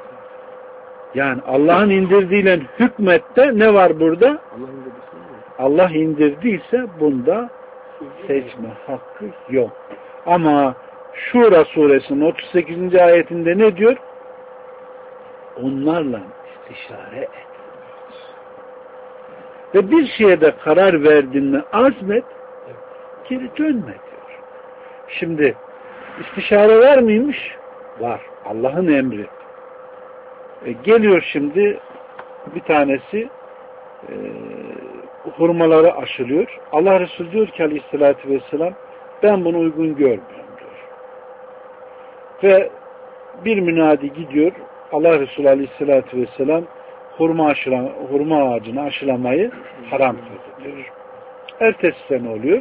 [SPEAKER 1] Yani Allah'ın indirdiğiyle hükmette ne var burada? Allah indirdiyse bunda seçme hakkı yok. Ama Şura suresinin 38. ayetinde ne diyor? Onlarla istişare et. Ve bir şeye de karar verdiğinde azmet, geri dönme diyor. Şimdi istişare var mıymış? Var. Allah'ın emri. Geliyor şimdi bir tanesi hurmaları aşılıyor. Allah Resulü diyor ki Aleyhisselatü Vesselam, ben bunu uygun görmüyorum diyor. Ve bir münadi gidiyor. Allah Resulü Aleyhisselatü Vesselam hurma ağacını aşılamayı haram kıldı diyor. Ertesi sene oluyor.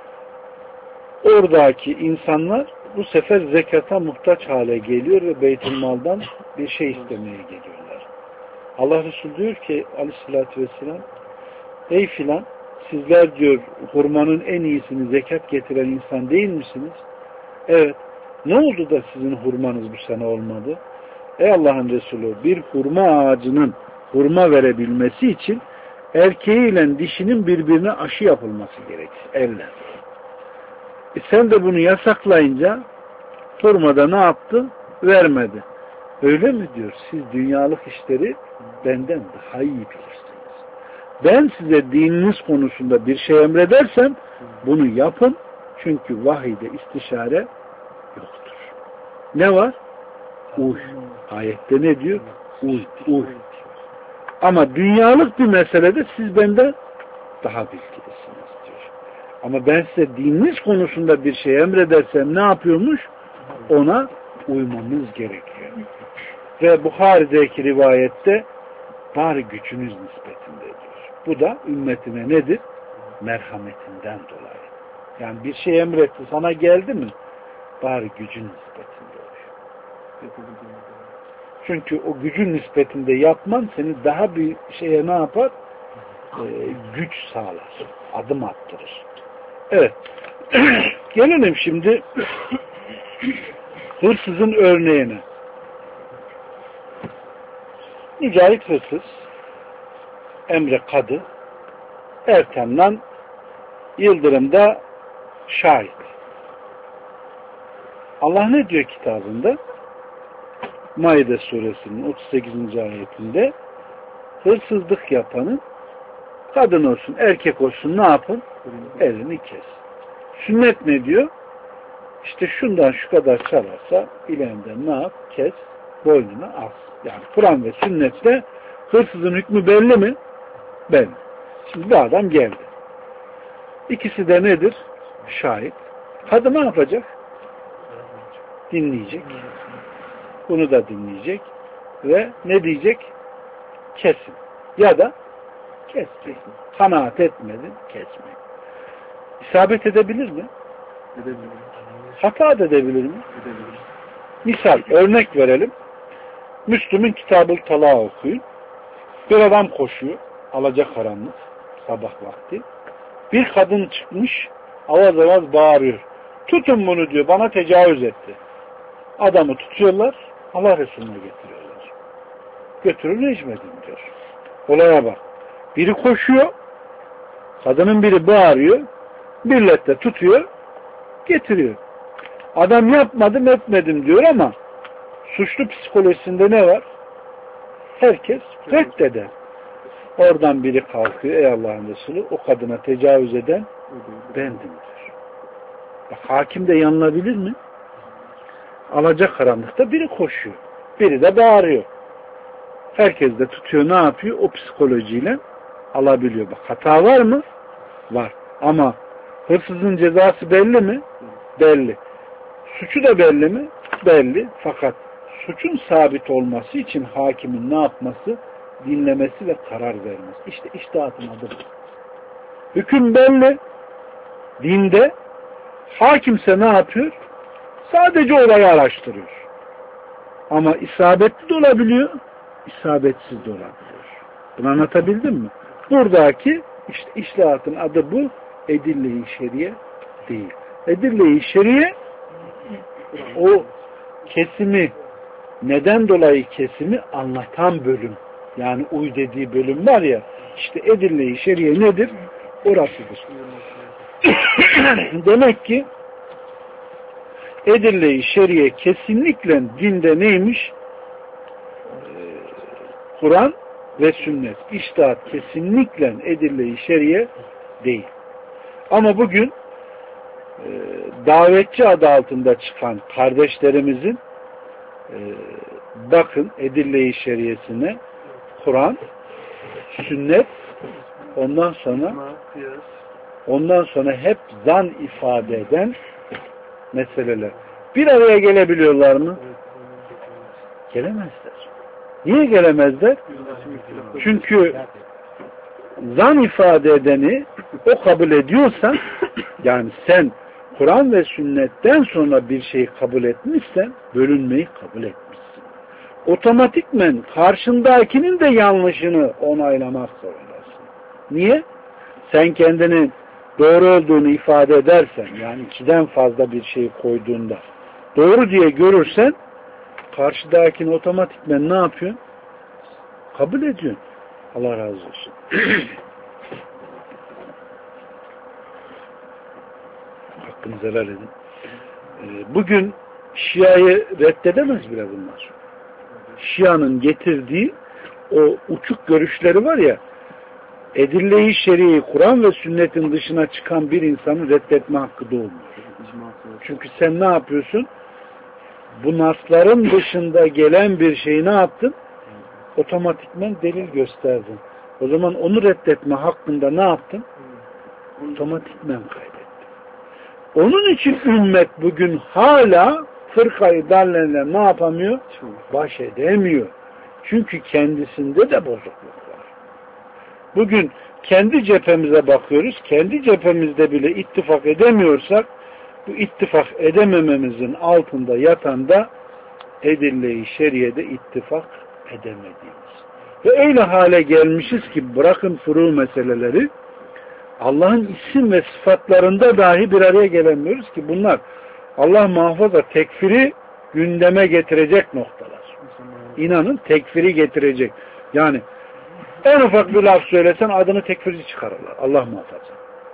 [SPEAKER 1] Oradaki insanlar bu sefer zekata muhtaç hale geliyor ve Beytülmal'dan bir şey istemeye geliyorlar. Allah Resulü diyor ki Aleyhisselatü Vesselam, ey filan, sizler diyor hurmanın en iyisini zekat getiren insan değil misiniz? Evet. Ne oldu da sizin hurmanız bu sene olmadı? Ey Allah'ın Resulü, bir hurma ağacının hurma verebilmesi için erkeğiyle dişinin birbirine aşı yapılması gerekir. Elle. Sen de bunu yasaklayınca hurmada ne yaptı? Vermedi. Öyle mi diyor? Siz dünyalık işleri benden daha iyi bilirsiniz. Ben size dininiz konusunda bir şey emredersem bunu yapın. Çünkü vahiyde istişare yoktur. Ne var? Uy. Ayette ne diyor? Uy. Uy. Ama dünyalık bir meselede siz benden daha bilgilisiniz diyor. Ama ben size dininiz konusunda bir şey emredersem ne yapıyormuş? Ona uymamız gerekiyor. Ve Buhari'deki rivayette bari gücünüz nispetinde diyor. Bu da ümmetine nedir? Merhametinden dolayı. Yani bir şey emretti, sana geldi mi? Bari gücün nispetinde oluyor. Çünkü o gücün nispetinde yapman seni daha bir şeye ne yapar? Güç sağlar. Adım attırır. Evet. Gelelim şimdi hırsızın örneğine. Mücahit hırsız, Emre Kadı, Ertem'den Yıldırım'da şahit. Allah ne diyor kitabında? Maide suresinin 38. ayetinde hırsızlık yapanın kadın olsun, erkek olsun ne yapın? Elini kes. Sünnet ne diyor? İşte şundan şu kadar çalarsa bileğinden ne yap? Kes, boynuna as. Yani Kur'an ve sünnetle hırsızın hükmü belli mi? Belli. Şimdi bir adam geldi. İkisi de nedir? Şahit. Kadın ne yapacak? Dinleyecek. Bunu da dinleyecek. Ve ne diyecek? Kesin. Ya da kes. Kanaat etmedin, kesmeyin. İsabet edebilir mi?
[SPEAKER 3] Edebilir.
[SPEAKER 1] Hata edebilir mi?
[SPEAKER 3] Edebilir.
[SPEAKER 1] Misal, örnek verelim. Müslüm'ün Kitab-ı Talak okuyun. Bir adam koşuyor. Alacakaranlık. Sabah vakti. Bir kadın çıkmış. Avaz avaz bağırıyor. Tutun bunu diyor. Bana tecavüz etti. Adamı tutuyorlar. Allah Resulü'ne getiriyorlar. Götürün rejimedin diyor. Olaya bak. Biri koşuyor. Kadının biri bağırıyor. Millet de tutuyor. Getiriyor. Adam yapmadım etmedim diyor ama suçlu psikolojisinde ne var? Herkes reddeder. Oradan biri kalkıyor. Ey Allah'ın Resulü, o kadına tecavüz eden bendim diyor. Bak, hakim de yanılabilir mi? Alacakaranlıkta biri koşuyor. Biri de bağırıyor. Herkes de tutuyor, ne yapıyor? O psikolojiyle alabiliyor. Bak, hata var mı? Var. Ama hırsızın cezası belli mi? Belli. Suçu da belli mi? Belli. Fakat suçun sabit olması için hakimin ne yapması? Dinlemesi ve karar vermesi. İşte içtihatın adı bu. Hüküm belli. Dinde hakimse ne yapıyor? Sadece olayı araştırıyor. Ama isabetli de olabiliyor, isabetsiz de olabiliyor. Bunu anlatabildim mi? Buradaki işte içtihatın adı bu. Edille-i şeriye değil. Edille-i şeriye o kesimi, neden dolayı kesimi anlatan bölüm. Yani uy dediği bölüm var ya, işte edille-i şeriye nedir? Orasıdır. Demek ki edille-i şeriye kesinlikle dinde neymiş? Kur'an ve sünnet. İçtihat kesinlikle edille-i şeriye değil. Ama bugün davetçi adı altında çıkan kardeşlerimizin bakın edille-i şeriyesine Kur'an, sünnet, ondan sonra hep zan ifade eden meseleler. Bir araya gelebiliyorlar mı? Gelemezler. Niye gelemezler? Çünkü zan ifade edeni o kabul ediyorsan, yani sen Kur'an ve sünnetten sonra bir şeyi kabul etmişsen bölünmeyi kabul etmişsin. Otomatikmen karşındakinin de yanlışını onaylamak zorundasın. Niye? Sen kendini doğru olduğunu ifade edersen, yani ikiden fazla bir şey koyduğunda doğru diye görürsen karşıdakini otomatikmen ne yapıyorsun? Kabul ediyorsun. Allah razı olsun. Hakkınızı helal edin. Bugün Şia'yı reddedemez bile bunlar. Şia'nın getirdiği o uçuk görüşleri var ya, edille-i şer'i, Kur'an ve sünnetin dışına çıkan bir insanın reddetme hakkı da olmuyor. Çünkü sen ne yapıyorsun? Bu nasların dışında gelen bir şeyi ne yaptın? Otomatikmen delil gösterdin. O zaman onu reddetme hakkında ne yaptın? Otomatikmen kaydettin. Onun için ümmet bugün hala fırkayı dallenle ne yapamıyor? Baş edemiyor. Çünkü kendisinde de bozukluk var. Bugün kendi cephemize bakıyoruz. Kendi cephemizde bile ittifak edemiyorsak bu ittifak edemememizin altında yatan da edille-i şeriyede ittifak edemediğimiz. Ve öyle hale gelmişiz ki bırakın furu meseleleri, Allah'ın isim ve sıfatlarında dahi bir araya gelemiyoruz ki bunlar Allah muhafaza tekfiri gündeme getirecek noktalar. İnanın tekfiri getirecek. Yani en ufak bir laf söylesen adını tekfirci çıkarırlar. Allah muhafaza.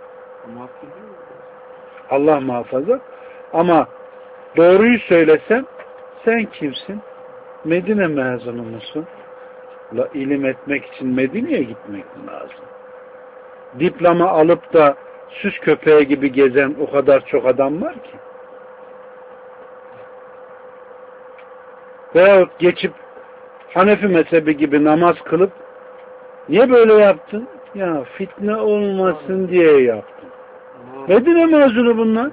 [SPEAKER 1] Allah muhafaza. Ama doğruyu söylesen sen kimsin? Medine mezunu musun? İlim etmek için Medine'ye gitmek lazım. Diploma alıp da süs köpeği gibi gezen o kadar çok adam var ki. Veyahut geçip Hanefi mezhebi gibi namaz kılıp niye böyle yaptın? Ya fitne olmasın diye yaptım. Medine mezunu bunlar.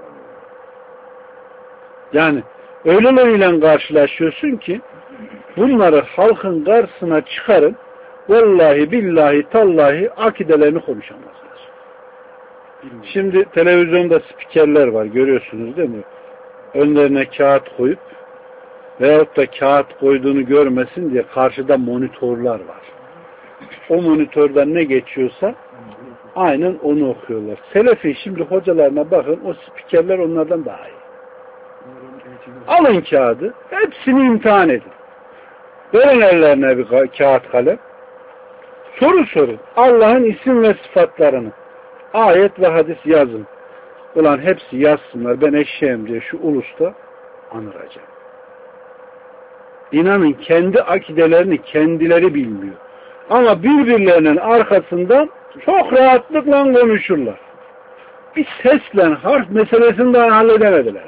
[SPEAKER 1] Yani öyleleriyle karşılaşıyorsun ki bunları halkın karşısına çıkarın, vallahi billahi tallahi akidelerini konuşamazlar. Şimdi televizyonda spikerler var, görüyorsunuz değil mi? Önlerine kağıt koyup veyahut da kağıt koyduğunu görmesin diye karşıda monitörler var. O monitörden ne geçiyorsa aynen onu okuyorlar. Selefi şimdi hocalarına bakın, o spikerler onlardan daha iyi. Alın kağıdı, hepsini imtihan edin. Verin ellerine bir kağıt kalem. Soru sorun. Allah'ın isim ve sıfatlarını ayet ve hadis yazın. Ulan hepsi yazsınlar. Ben eşeğim diye şu ulusta anıracağım. İnanın kendi akidelerini kendileri bilmiyor. Ama birbirlerinin arkasından çok rahatlıkla konuşurlar. Bir sesle harf meselesini daha halledemediler.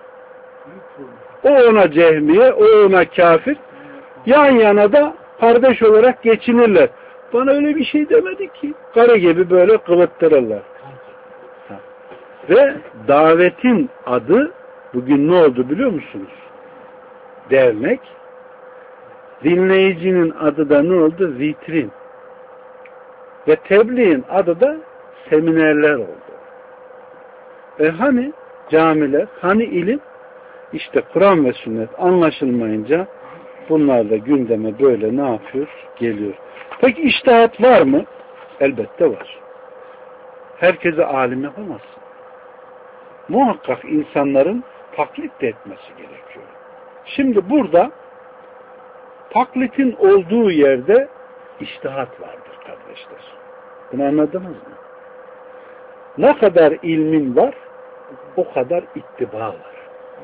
[SPEAKER 1] O ona cehmiye, o ona kafir. Yan yana da kardeş olarak geçinirler. Bana öyle bir şey demedi ki. Karı gibi böyle kıvıttırırlar. Ve davetin adı bugün ne oldu biliyor musunuz? Dernek. Dinleyicinin adı da ne oldu? Vitrin. Ve tebliğin adı da seminerler oldu. Hani camiler, hani ilim? İşte Kur'an ve sünnet anlaşılmayınca bunlar da gündeme böyle ne yapıyor? Geliyor. Peki içtihat var mı? Elbette var. Herkese alim yapamazsın. Muhakkak insanların taklit de etmesi gerekiyor. Şimdi burada taklitin olduğu yerde içtihat vardır kardeşler. Bunu anladınız mı? Ne kadar ilmin var, o kadar ittiba var.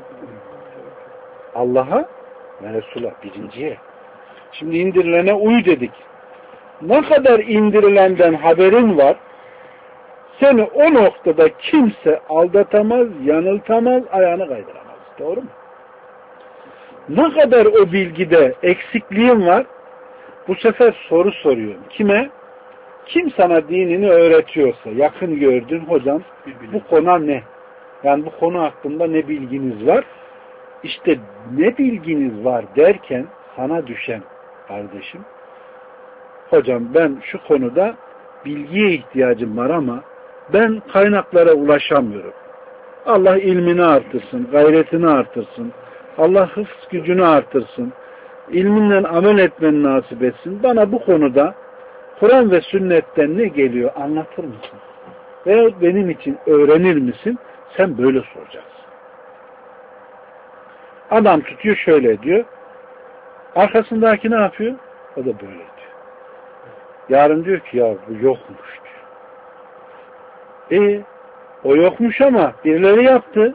[SPEAKER 1] Allah'a ve Resul'a birinciye. Şimdi indirilene uy dedik. Ne kadar indirilenden haberin var, seni o noktada kimse aldatamaz, yanıltamaz, ayağını kaydıramaz. Doğru mu? Ne kadar o bilgide eksikliğin var, bu sefer soru soruyorum. Kime? Kim sana dinini öğretiyorsa, yakın gördün hocam, bu konu ne? Yani bu konu hakkında ne bilginiz var? İşte ne bilginiz var derken sana düşen kardeşim, hocam ben şu konuda bilgiye ihtiyacım var ama ben kaynaklara ulaşamıyorum. Allah ilmini artırsın, gayretini artırsın. Allah hıfz gücünü artırsın. İlminle amel etmeni nasip etsin. Bana bu konuda Kur'an ve sünnetten ne geliyor anlatır mısın? Veya benim için öğrenir misin? Sen böyle soracaksın. Adam tutuyor şöyle diyor. Arkasındaki ne yapıyor? O da böyle diyor. Yarın diyor ki ya bu yokmuş diyor. O yokmuş ama birileri yaptı.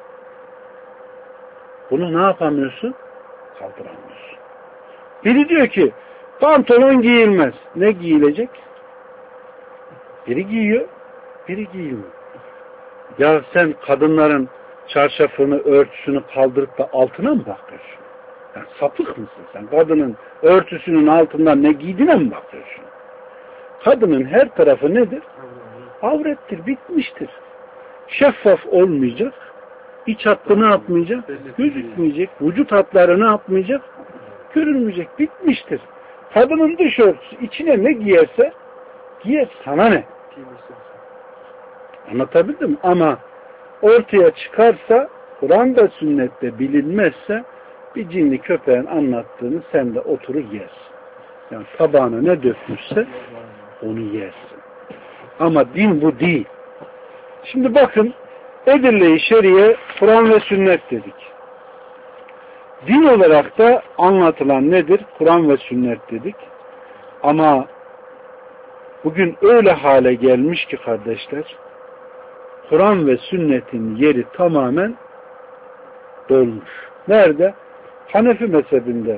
[SPEAKER 1] Bunu ne yapamıyorsun? Kaldıramıyorsun. Biri diyor ki pantolon giyilmez. Ne giyilecek? Biri giyiyor, biri giymiyor. Ya sen kadınların çarşafını, örtüsünü kaldırıp da altına mı bakıyorsun? Yani sapık mısın sen? Kadının örtüsünün altından ne giydiğine mi bakıyorsun? Kadının her tarafı nedir? Avrettir, bitmiştir. Şeffaf olmayacak. İç hattı ne yapmayacak? Gözükmeyecek. Vücut hatları ne yapmayacak? Görünmeyecek. Bitmiştir. Kadının dış örtüsü içine ne giyerse giyer. Sana ne? Anlatabildim mi? Ama ortaya çıkarsa Kur'an'da sünnette bilinmezse bir cinli köpeğin anlattığını sen de oturur yersin. Yani tabağına ne dökmüşse onu yersin. Ama din bu değil. Şimdi bakın edille-i şeriye Kur'an ve sünnet dedik. Din olarak da anlatılan nedir? Kur'an ve sünnet dedik. Ama bugün öyle hale gelmiş ki kardeşler, Kur'an ve sünnetin yeri tamamen dolmuş. Nerede? Hanefi mezhebinde.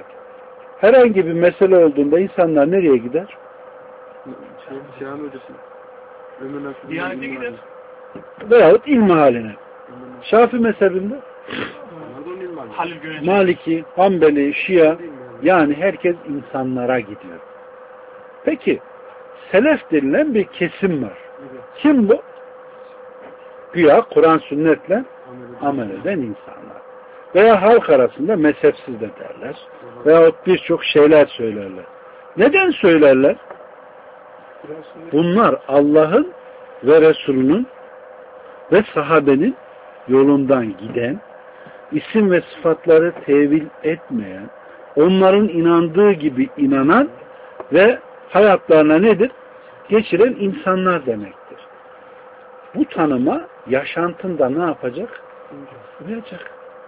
[SPEAKER 1] Herhangi bir mesele olduğunda insanlar nereye gider?
[SPEAKER 2] Diyanete gider.
[SPEAKER 1] Veyahut ilmi haline. Şafii mezhebinde
[SPEAKER 2] Halil Güneş.
[SPEAKER 1] Maliki, Hanbeli, Şia, yani herkes insanlara gidiyor. Peki selef denilen bir kesim var. Kim bu? Güya Kur'an sünnetle amel eden insanlar. Veya halk arasında mezhepsiz de derler. Veyahut birçok şeyler söylerler. Neden söylerler? Bunlar Allah'ın ve Resulünün ve sahabenin yolundan giden, isim ve sıfatları tevil etmeyen, onların inandığı gibi inanan ve hayatlarına nedir? Geçiren insanlar demektir. Bu tanıma yaşantında ne yapacak? Uyacak.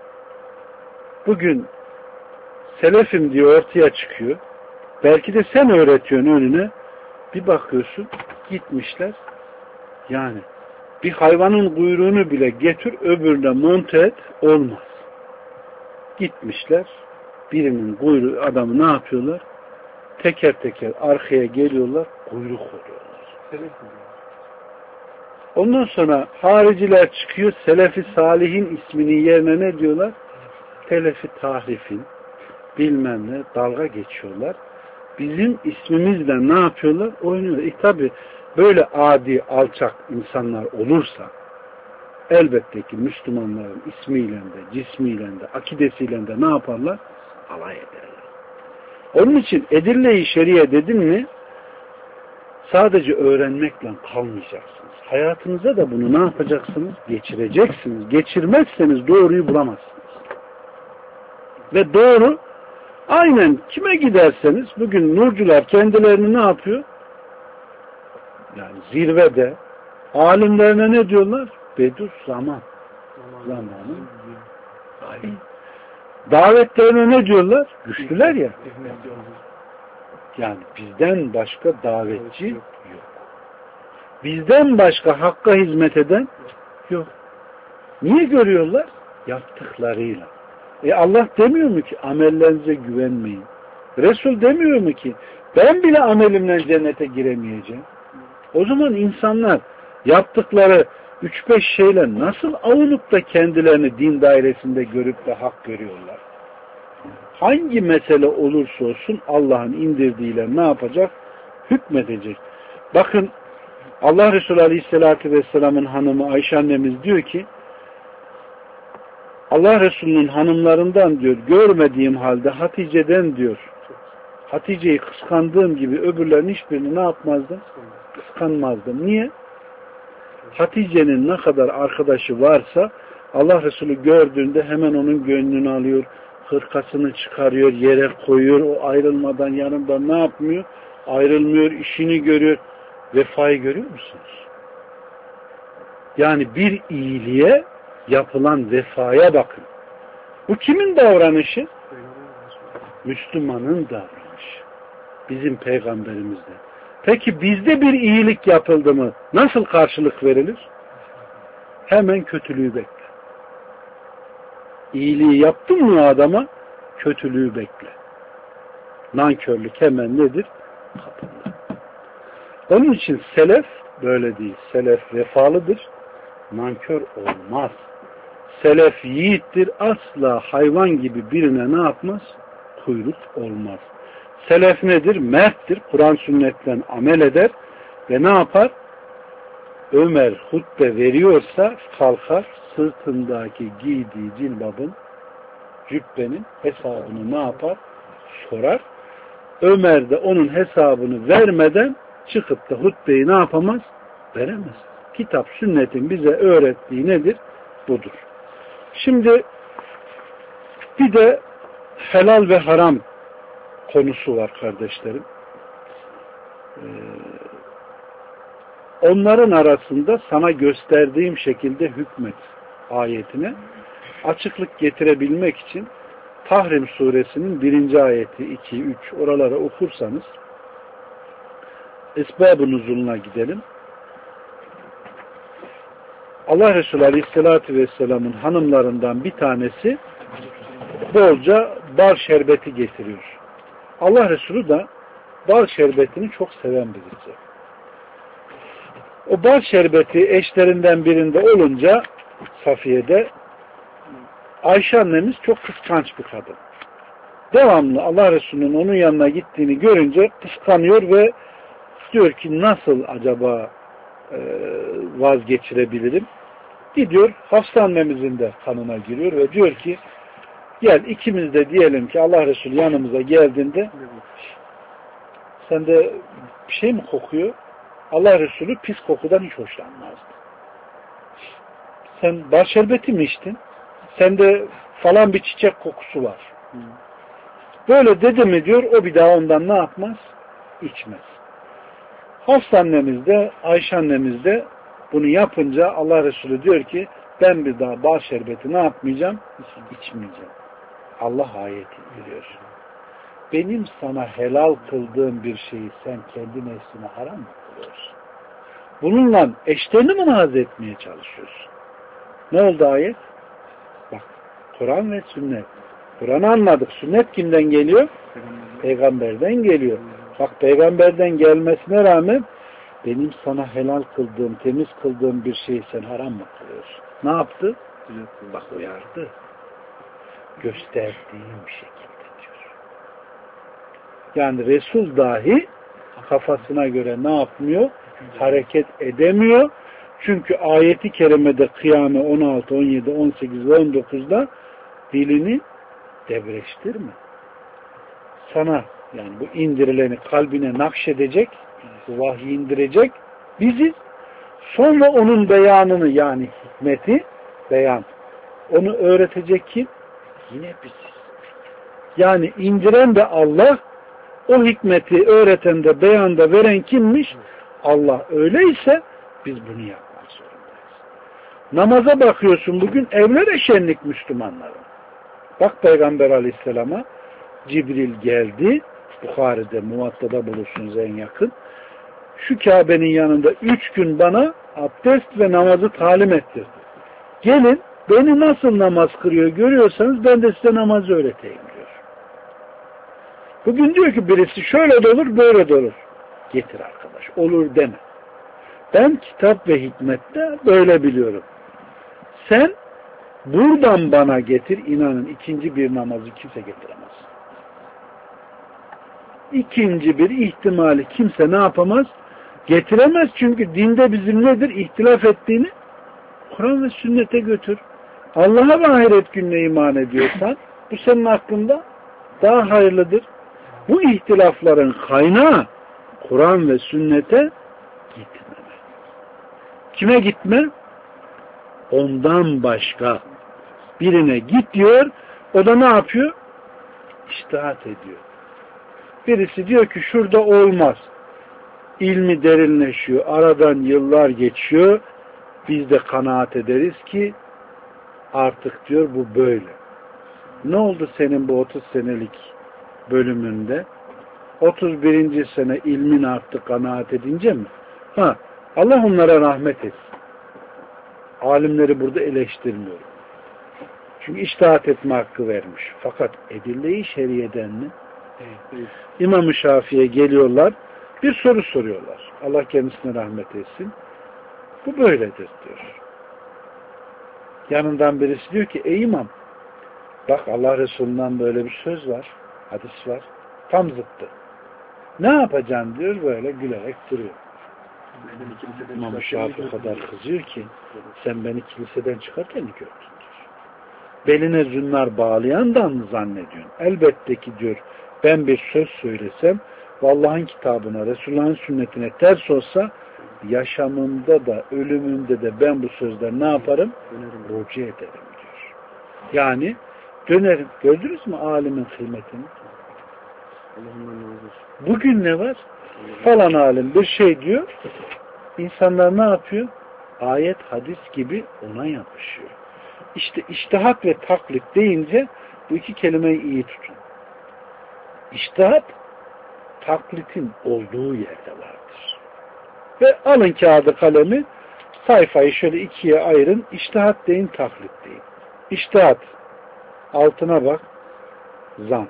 [SPEAKER 1] Bugün selefim diye ortaya çıkıyor. Belki de sen öğretiyorsun önüne. Bir bakıyorsun gitmişler. Yani bir hayvanın kuyruğunu bile getir öbürüne monte et olmaz. Gitmişler. Birinin kuyruğu adamı ne yapıyorlar? Teker teker arkaya geliyorlar. Kuyruk oluyorlar. Ondan sonra hariciler çıkıyor. Selefi Salih'in isminin yerine ne diyorlar? Telefi Tahrif'in bilmem ne dalga geçiyorlar. Bizim ismimizle ne yapıyorlar? Oynuyorlar. Tabi böyle adi, alçak insanlar olursa elbette ki Müslümanların ismiyle de, cismiyle de, akidesiyle de ne yaparlar? Alay ederler. Onun için edille-i şeriye dedim mi sadece öğrenmekle kalmayacaksınız. Hayatınıza da bunu ne yapacaksınız? Geçireceksiniz. Geçirmezseniz doğruyu bulamazsınız. Ve doğru aynen kime giderseniz bugün nurcular kendilerini ne yapıyor? Yani zirvede alimlerine ne diyorlar? Bedur zaman. Zamanı. Davetlerine ne diyorlar? Güçlüler ya. Yani bizden başka davetçi yok. Bizden başka hakka hizmet eden yok. Niye görüyorlar? Yaptıklarıyla. Allah demiyor mu ki amellerinize güvenmeyin? Resul demiyor mu ki ben bile amelimle cennete giremeyeceğim? O zaman insanlar yaptıkları 3-5 şeyle nasıl avunup da kendilerini din dairesinde görüp de hak görüyorlar? Hangi mesele olursa olsun Allah'ın indirdiğiyle ne yapacak? Hükmedecek. Bakın Allah Resulü Aleyhisselatü Vesselam'ın hanımı Ayşe annemiz diyor ki Allah Resulü'nün hanımlarından diyor görmediğim halde Hatice'den diyor Hatice'yi kıskandığım gibi öbürlerin hiçbirini ne yapmazdım? Kıskanmazdım. Niye? Hatice'nin ne kadar arkadaşı varsa Allah Resulü gördüğünde hemen onun gönlünü alıyor, hırkasını çıkarıyor, yere koyuyor, o ayrılmadan yanında ne yapmıyor? Ayrılmıyor, işini görüyor. Vefayı görüyor musunuz? Yani bir iyiliğe yapılan vefaya bakın. Bu kimin davranışı? Müslümanın davranışı. Bizim peygamberimizde. Peki bizde bir iyilik yapıldı mı nasıl karşılık verilir? Hemen kötülüğü bekle. İyiliği yaptın mı adama? Kötülüğü bekle. Nankörlük hemen nedir? Kapında. Onun için selef böyle değil. Selef vefalıdır. Nankör olmaz. Selef yiğittir. Asla hayvan gibi birine ne yapmaz? Kuyruk olmaz. Selef nedir? Merttir. Kur'an sünnetten amel eder ve ne yapar? Ömer hutbe veriyorsa kalkar sırtındaki giydiği cilbabın cübbenin hesabını ne yapar? Sorar. Ömer de onun hesabını vermeden çıkıp da hutbeyi ne yapamaz? Veremez. Kitap, sünnetin bize öğrettiği nedir? Budur. Şimdi bir de helal ve haram konusu var kardeşlerim. Onların arasında sana gösterdiğim şekilde hükmet ayetine açıklık getirebilmek için Tahrim suresinin 1. ayeti 2, 3 oralara okursanız esbab-ı nuzuluna gidelim. Allah Resulü Aleyhisselatü Vesselam'ın hanımlarından bir tanesi bolca bal şerbeti getiriyor. Allah Resulü de bal şerbetini çok seven birisi. O bal şerbeti eşlerinden birinde olunca Safiye'de, Ayşe annemiz çok kıskanç bir kadın. Devamlı Allah Resulü'nün onun yanına gittiğini görünce kıskanıyor ve diyor ki nasıl acaba vazgeçirebilirim? Gidiyor Hafsa annemizin de kanına giriyor ve diyor ki gel ikimiz de diyelim ki Allah Resulü yanımıza geldiğinde sende bir şey mi kokuyor? Allah Resulü pis kokudan hiç hoşlanmazdı. Sen bal şerbeti mi içtin? Sende falan bir çiçek kokusu var. Böyle dedi mi diyor, o bir daha ondan ne yapmaz? İçmez. Hafsa annemiz de, Ayşe annemiz de bunu yapınca Allah Resulü diyor ki ben bir daha bal şerbeti ne yapmayacağım? İçmeyeceğim. Allah ayeti indiriyor. Benim sana helal kıldığım bir şeyi sen kendi nefsine haram mı kılıyorsun? Bununla eşlerini mi naz etmeye çalışıyorsun? Ne oldu ayet? Bak, Kur'an ve sünnet. Kur'an'ı anladık. Sünnet kimden geliyor? Peygamberden geliyor. Bak, peygamberden gelmesine rağmen benim sana helal kıldığım, temiz kıldığım bir şeyi sen haram mı kılıyorsun? Ne yaptı? Bak, uyardı. Gösterdiğim bir şekilde diyor. Yani Resul dahi kafasına göre ne yapmıyor? Hareket edemiyor. Çünkü ayeti kerimede Kıyame 16, 17, 18 ve 19'da dilini debreştirme. Sana yani bu indirileni kalbine nakşedecek, bu vahyi indirecek bizi, sonra onun beyanını yani hikmeti beyan, onu öğretecek kim? Yine biziz. Yani indiren de Allah, o hikmeti öğreten de beyanda veren kimmiş? Allah. Öyleyse biz bunu yapmak zorundayız. Namaza bakıyorsun, bugün evlere şenlik Müslümanların. Bak Peygamber Aleyhisselam'a Cibril geldi. Bukhari'de, Muvatta'da bulursunuz en yakın. Şu Kabe'nin yanında 3 gün bana abdest ve namazı talim ettirdi. Gelin beni nasıl namaz kırıyor görüyorsanız ben de size namazı öğreteyim diyor. Bugün diyor ki birisi şöyle de olur böyle de olur. Getir arkadaş, olur deme. Ben kitap ve hikmette böyle biliyorum. Sen buradan bana getir, inanın ikinci bir namazı kimse getiremez. İkinci bir ihtimali kimse ne yapamaz? Getiremez, çünkü dinde bizim nedir? İhtilaf ettiğini Kur'an ve sünnete götür. Allah'a ve ahiret gününe iman ediyorsan bu senin hakkında daha hayırlıdır. Bu ihtilafların kaynağı Kur'an ve sünnete gitmeme. Kime gitme? Ondan başka birine git diyor. O da ne yapıyor? İçtihat ediyor. Birisi diyor ki şurada olmaz. İlmi derinleşiyor. Aradan yıllar geçiyor. Biz de kanaat ederiz ki artık diyor bu böyle. Ne oldu senin bu 30 senelik bölümünde? 31. sene ilmin arttı kanaat edince mi? Allah onlara rahmet etsin. Alimleri burada eleştirmiyorum. Çünkü içtihat etme hakkı vermiş. Fakat edille-i şeriyeden mi? İmam-ı Şafii'ye geliyorlar. Bir soru soruyorlar. Allah kendisine rahmet etsin. Bu böyledir diyor. Yanından birisi diyor ki ey imam, bak Allah Resulü'nden böyle bir söz var. Hadis var. Tam zıttı. Ne yapacaksın diyor, böyle gülerek duruyor. İmam-ı Şafii o kadar kızıyor ki sen beni kiliseden çıkarken mi gördün diyor. Beline zünnar bağlayandan mı zannediyorsun? Elbette ki diyor ben bir söz söylesem ve Allah'ın kitabına, Resulullah'ın sünnetine ters olsa yaşamımda da ölümümde de ben bu sözleri ne yaparım? Rucu ederim diyor. Yani dönerim. Gördünüz mü alimin kıymetini? Bugün ne var? Falan alim bir şey diyor. İnsanlar ne yapıyor? Ayet, hadis gibi ona yapışıyor. İşte içtihat ve taklit deyince bu iki kelimeyi iyi tutun. İçtihat taklitin olduğu yerde vardır. Ve alın kağıdı kalemi, sayfayı şöyle ikiye ayırın. İçtihat deyin, taklit deyin. İçtihat altına bak, zan.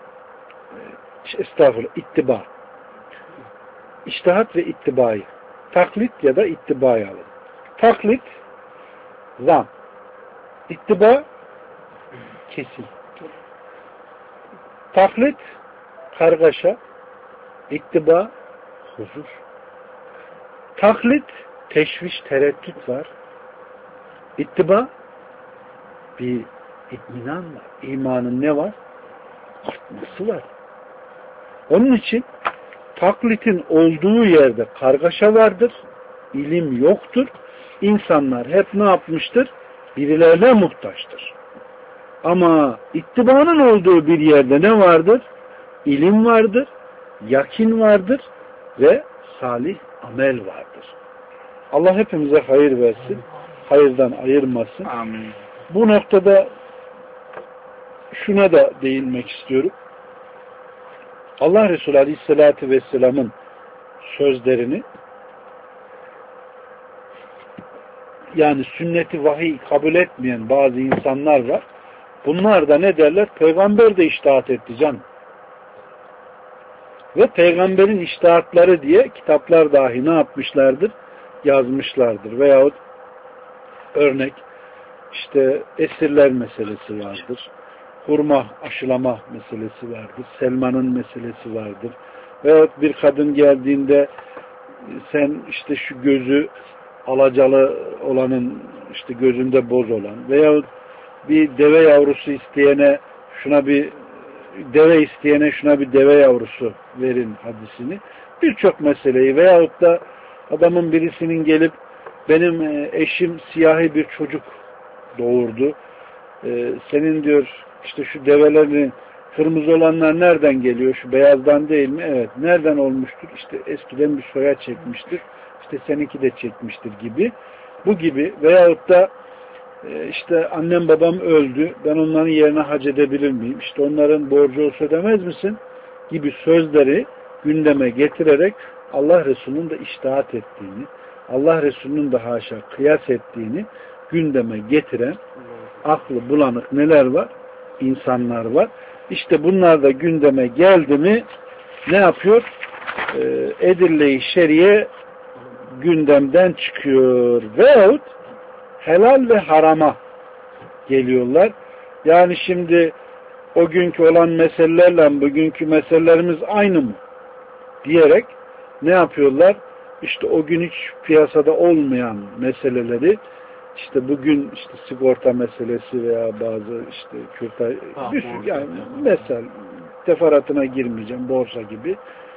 [SPEAKER 1] Estağfurullah, ittiba. İçtihat ve ittibayı. Taklit ya da ittiba'yı alın. Taklit zan. İttiba kesin. Taklit kargaşa, ittiba huzur. Taklit teşviş, tereddüt var. İttiba bir itminan var. İmanın ne var? Artması var. Onun için taklitin olduğu yerde kargaşa vardır. İlim yoktur. İnsanlar hep ne yapmıştır? Birilerine muhtaçtır. Ama ittibanın olduğu bir yerde ne vardır? İlim vardır, yakin vardır ve salih amel vardır. Allah hepimize hayır versin, hayırdan ayırmasın.
[SPEAKER 2] Amin.
[SPEAKER 1] Bu noktada şuna da değinmek istiyorum. Allah Resulü Aleyhisselatü Vesselam'ın sözlerini, yani sünneti vahiy kabul etmeyen bazı insanlar var. Bunlar da ne derler? Peygamber de içtihat etti canım. Ve peygamberin içtihatları diye kitaplar dahi ne yapmışlardır? Yazmışlardır. Veyahut örnek işte esirler meselesi vardır. Hurma aşılama meselesi vardır. Selmanın meselesi vardır. Veyahut bir kadın geldiğinde sen işte şu gözü alacalı olanın işte gözünde boz olan veyahut bir deve yavrusu isteyene şuna bir deve yavrusu verin hadisini. Birçok meseleyi veyahut da adamın birisinin gelip benim eşim siyahi bir çocuk doğurdu. Senin diyor işte şu develerin kırmızı olanlar nereden geliyor? Şu beyazdan değil mi? Evet. Nereden olmuştur? İşte eskiden bir soya çekmiştir. İşte seninki de çekmiştir gibi. Bu gibi veyahut da işte annem babam öldü. Ben onların yerine hac edebilir miyim? İşte onların borcu olsa ödemez misin? Gibi sözleri gündeme getirerek Allah Resulü'nün de içtihat ettiğini, Allah Resulü'nün de haşa kıyas ettiğini gündeme getiren aklı bulanık neler var? İnsanlar var. İşte bunlar da gündeme geldi mi ne yapıyor? Edille-i şeriye gündemden çıkıyor. Veyahut helal ve harama geliyorlar. Yani şimdi o günkü olan meselelerle bugünkü meselelerimiz aynı mı? Diyerek ne yapıyorlar? İşte o gün hiç piyasada olmayan meseleleri işte bugün işte sigorta meselesi veya bazı işte kürtaj yani mesela teferruatına girmeyeceğim, borsa gibi.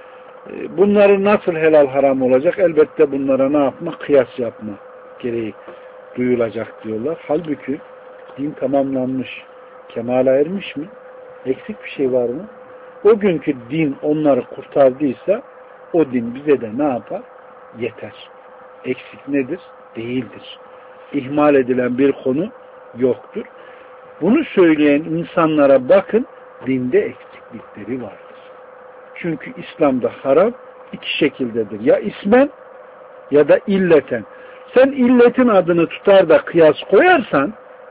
[SPEAKER 1] Bunları nasıl helal haram olacak? Elbette bunlara ne yapma? Kıyas yapma gereği duyulacak diyorlar. Halbuki din tamamlanmış, kemale ermiş mi? Eksik bir şey var mı? O günkü din onları kurtardıysa o din bize de ne yapar? Yeter. Eksik nedir? Değildir. İhmal edilen bir konu yoktur. Bunu söyleyen insanlara bakın, dinde eksiklikleri vardır. Çünkü İslam'da haram iki şekildedir. Ya ismen ya da illeten. Sen illetin adını tutar da kıyas koyarsan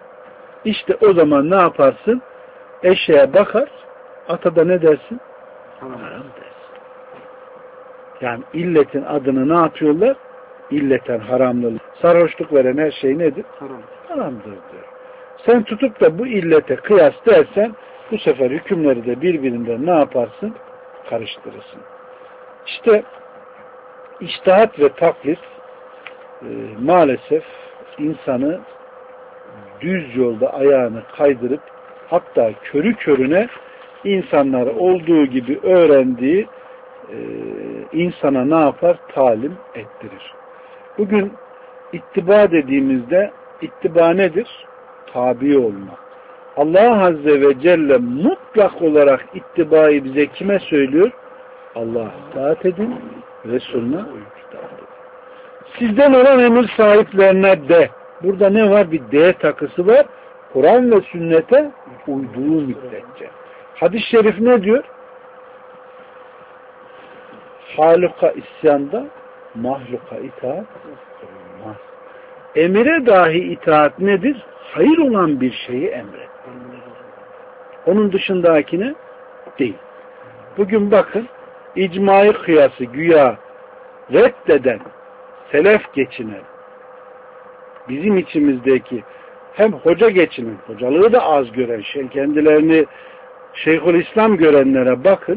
[SPEAKER 1] işte o zaman ne yaparsın? Eşeğe bakar, ata da ne dersin? Haram dersin. Yani illetin adını ne yapıyorlar? İlleten haramlığı. Sarhoşluk veren her şey nedir? Haramdır diyor. Sen tutup da bu illete kıyas dersen bu sefer hükümleri de birbirinden ne yaparsın? Karıştırırsın. İşte içtihat ve taklit maalesef insanı düz yolda ayağını kaydırıp hatta körü körüne insanları olduğu gibi öğrendiği insana ne yapar? Talim ettirir. Bugün ittiba dediğimizde ittiba nedir? Tabi olmak. Allah Azze ve Celle mutlak olarak ittibayı bize kime söylüyor? Allah'a itaat edin, Resulüne itaat edin. Sizden olan emir sahiplerine de. Burada ne var? Bir D takısı var. Kur'an ve sünnete uyduğu müddetçe. Hadis-i şerif ne diyor? Haluka isyanda mahluka itaat olmaz. Emire dahi itaat nedir? Hayır olan bir şeyi emret. Onun dışındakine değil. Bugün bakın icmai kıyası güya reddeden selef geçinen, bizim içimizdeki hem hoca geçinen, hocalığı da az gören, kendilerini Şeyhülislam görenlere bakın,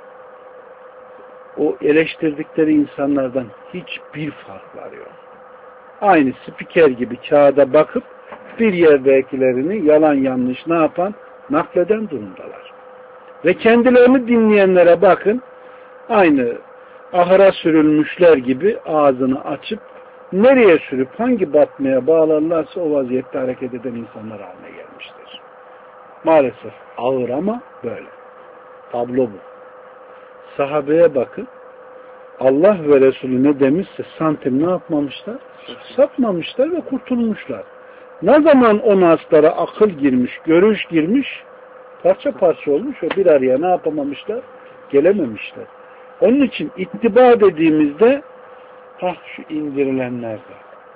[SPEAKER 1] o eleştirdikleri insanlardan hiçbir farkları yok. Aynı spiker gibi kağıda bakıp bir yerdekilerini yalan yanlış ne yapan? Nakleden durumdalar. Ve kendilerini dinleyenlere bakın, aynı ahıra sürülmüşler gibi ağzını açıp nereye sürüp hangi batmaya bağlarlarsa o vaziyette hareket eden insanlar haline gelmiştir. Maalesef ağır ama böyle. Tablo bu. Sahabeye bakın. Allah ve Resulü ne demişse santim ne yapmamışlar? Sapmamışlar ve kurtulmuşlar. Ne zaman o naslara akıl girmiş, görüş girmiş, parça parça olmuş ve bir araya ne yapamamışlar? Gelememişler. Onun için ittiba dediğimizde şu indirilenlerde.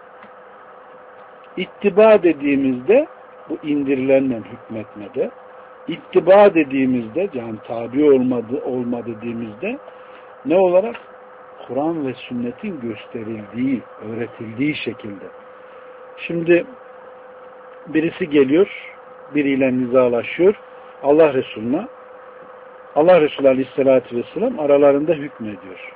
[SPEAKER 1] İttiba dediğimizde bu indirilenle hükmetmede, ittiba dediğimizde yani tabi olma dediğimizde ne olarak? Kur'an ve sünnetin gösterildiği, öğretildiği şekilde. Şimdi birisi geliyor, biriyle nizalaşıyor, Allah Resulü Aleyhisselatü Vesselam aralarında hükmediyor.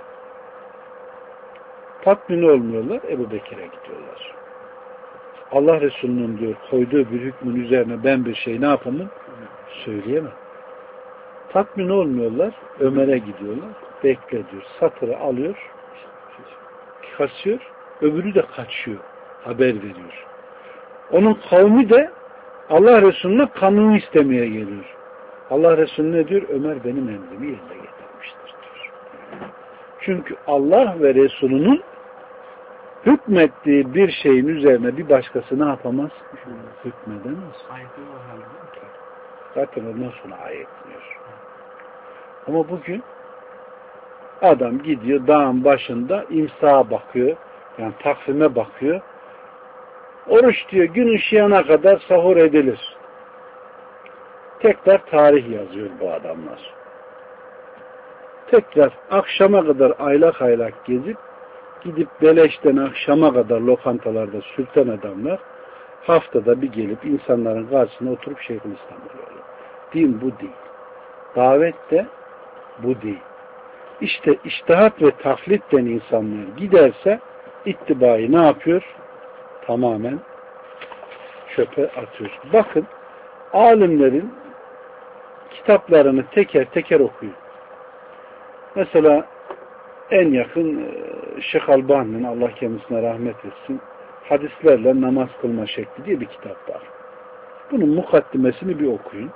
[SPEAKER 1] Tatmin olmuyorlar, Ebu Bekir'e gidiyorlar. Allah Resulü'nün diyor koyduğu bir hükmün üzerine ben bir şey ne yapamam? Söyleyemem. Tatmin olmuyorlar, Ömer'e gidiyorlar. Bekle diyor. Satırı alıyor, kasıyor, öbürü de kaçıyor. Haber veriyor. Onun kavmi de Allah Resulü'ne kanunu istemeye geliyor. Allah Resulü ne diyor? Ömer benim emrimi yerine getirmiştir diyor. Çünkü Allah ve Resulü'nün hükmettiği bir şeyin üzerine bir başkası ne yapamaz? Hükmedemez. Zaten ondan sonra ayetmiyor. Ama bugün adam gidiyor dağın başında imsağa bakıyor. Yani takvime bakıyor. Oruç diyor gün ışıyana kadar sahur edilir. Tekrar tarih yazıyor bu adamlar. Tekrar akşama kadar aylak aylak gezip gidip beleşten akşama kadar lokantalarda sürten adamlar haftada bir gelip insanların karşısına oturup Şeyhülislam oluyorlar. Din bu değil. Davet de bu değil. İşte içtihat ve taklitten insanlar giderse ittibayı ne yapıyor? Tamamen çöpe atıyor. Bakın alimlerin kitaplarını teker teker okuyun. Mesela en yakın Şeyh Albani'nin Allah kendisine rahmet etsin hadislerle namaz kılma şekli diye bir kitap var. Bunun mukaddimesini bir okuyun.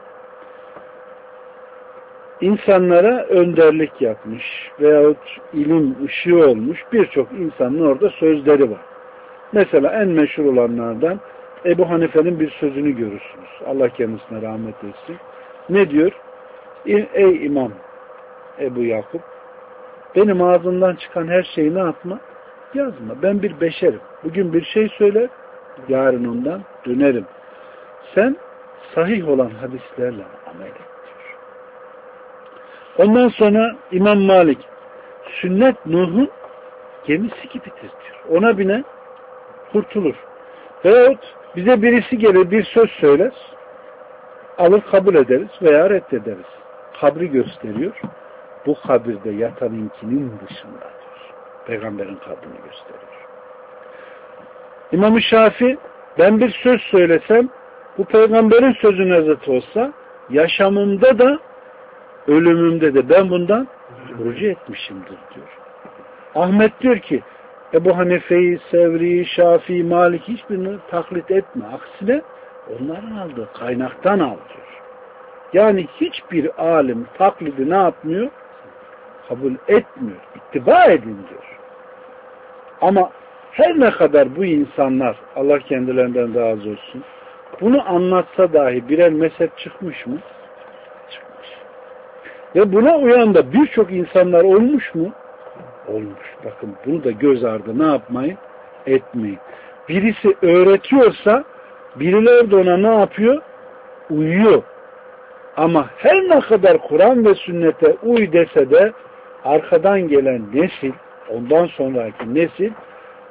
[SPEAKER 1] İnsanlara önderlik yapmış veyahut ilim ışığı olmuş birçok insanın orada sözleri var. Mesela en meşhur olanlardan Ebu Hanife'nin bir sözünü görürsünüz. Allah kendisine rahmet etsin. Ne diyor? Ey İmam Ebu Yakup, benim ağzımdan çıkan her şeyi ne yapma? Yazma. Ben bir beşerim. Bugün bir şey söyler, yarın ondan dönerim. Sen sahih olan hadislerle amel et diyor. Ondan sonra İmam Malik, sünnet Nuh'un gemisi gibidir diyor. Ona bine kurtulur. Veyahut bize birisi gelir bir söz söyler, alır kabul ederiz veya reddederiz. Kabri gösteriyor. Bu kabirde yatanınkinin dışındadır. Peygamberin kabrini gösteriyor. İmam-ı Şafii, ben bir söz söylesem, bu peygamberin sözüne zıt olsa, yaşamımda da, ölümümde de ben bundan rucu etmişimdir diyor. Ahmet diyor ki, Ebu Hanife'yi, Sevri'yi, Şafii, Malik hiçbirini taklit etme. Aksine onların aldığı kaynaktan al diyor. Yani hiçbir alim taklidi ne yapmıyor? Kabul etmiyor. İttiba edin diyor. Ama her ne kadar bu insanlar, Allah kendilerinden razı olsun, bunu anlatsa dahi birer mezhep çıkmış mı? Çıkmış. Ve buna uyan da birçok insanlar olmuş mu? Olmuş. Bakın bunu da göz ardı ne yapmayın? Etmeyin. Birisi öğretiyorsa birileri de ona ne yapıyor? Uyuyor. Ama her ne kadar Kur'an ve sünnete uy dese de arkadan gelen nesil, ondan sonraki nesil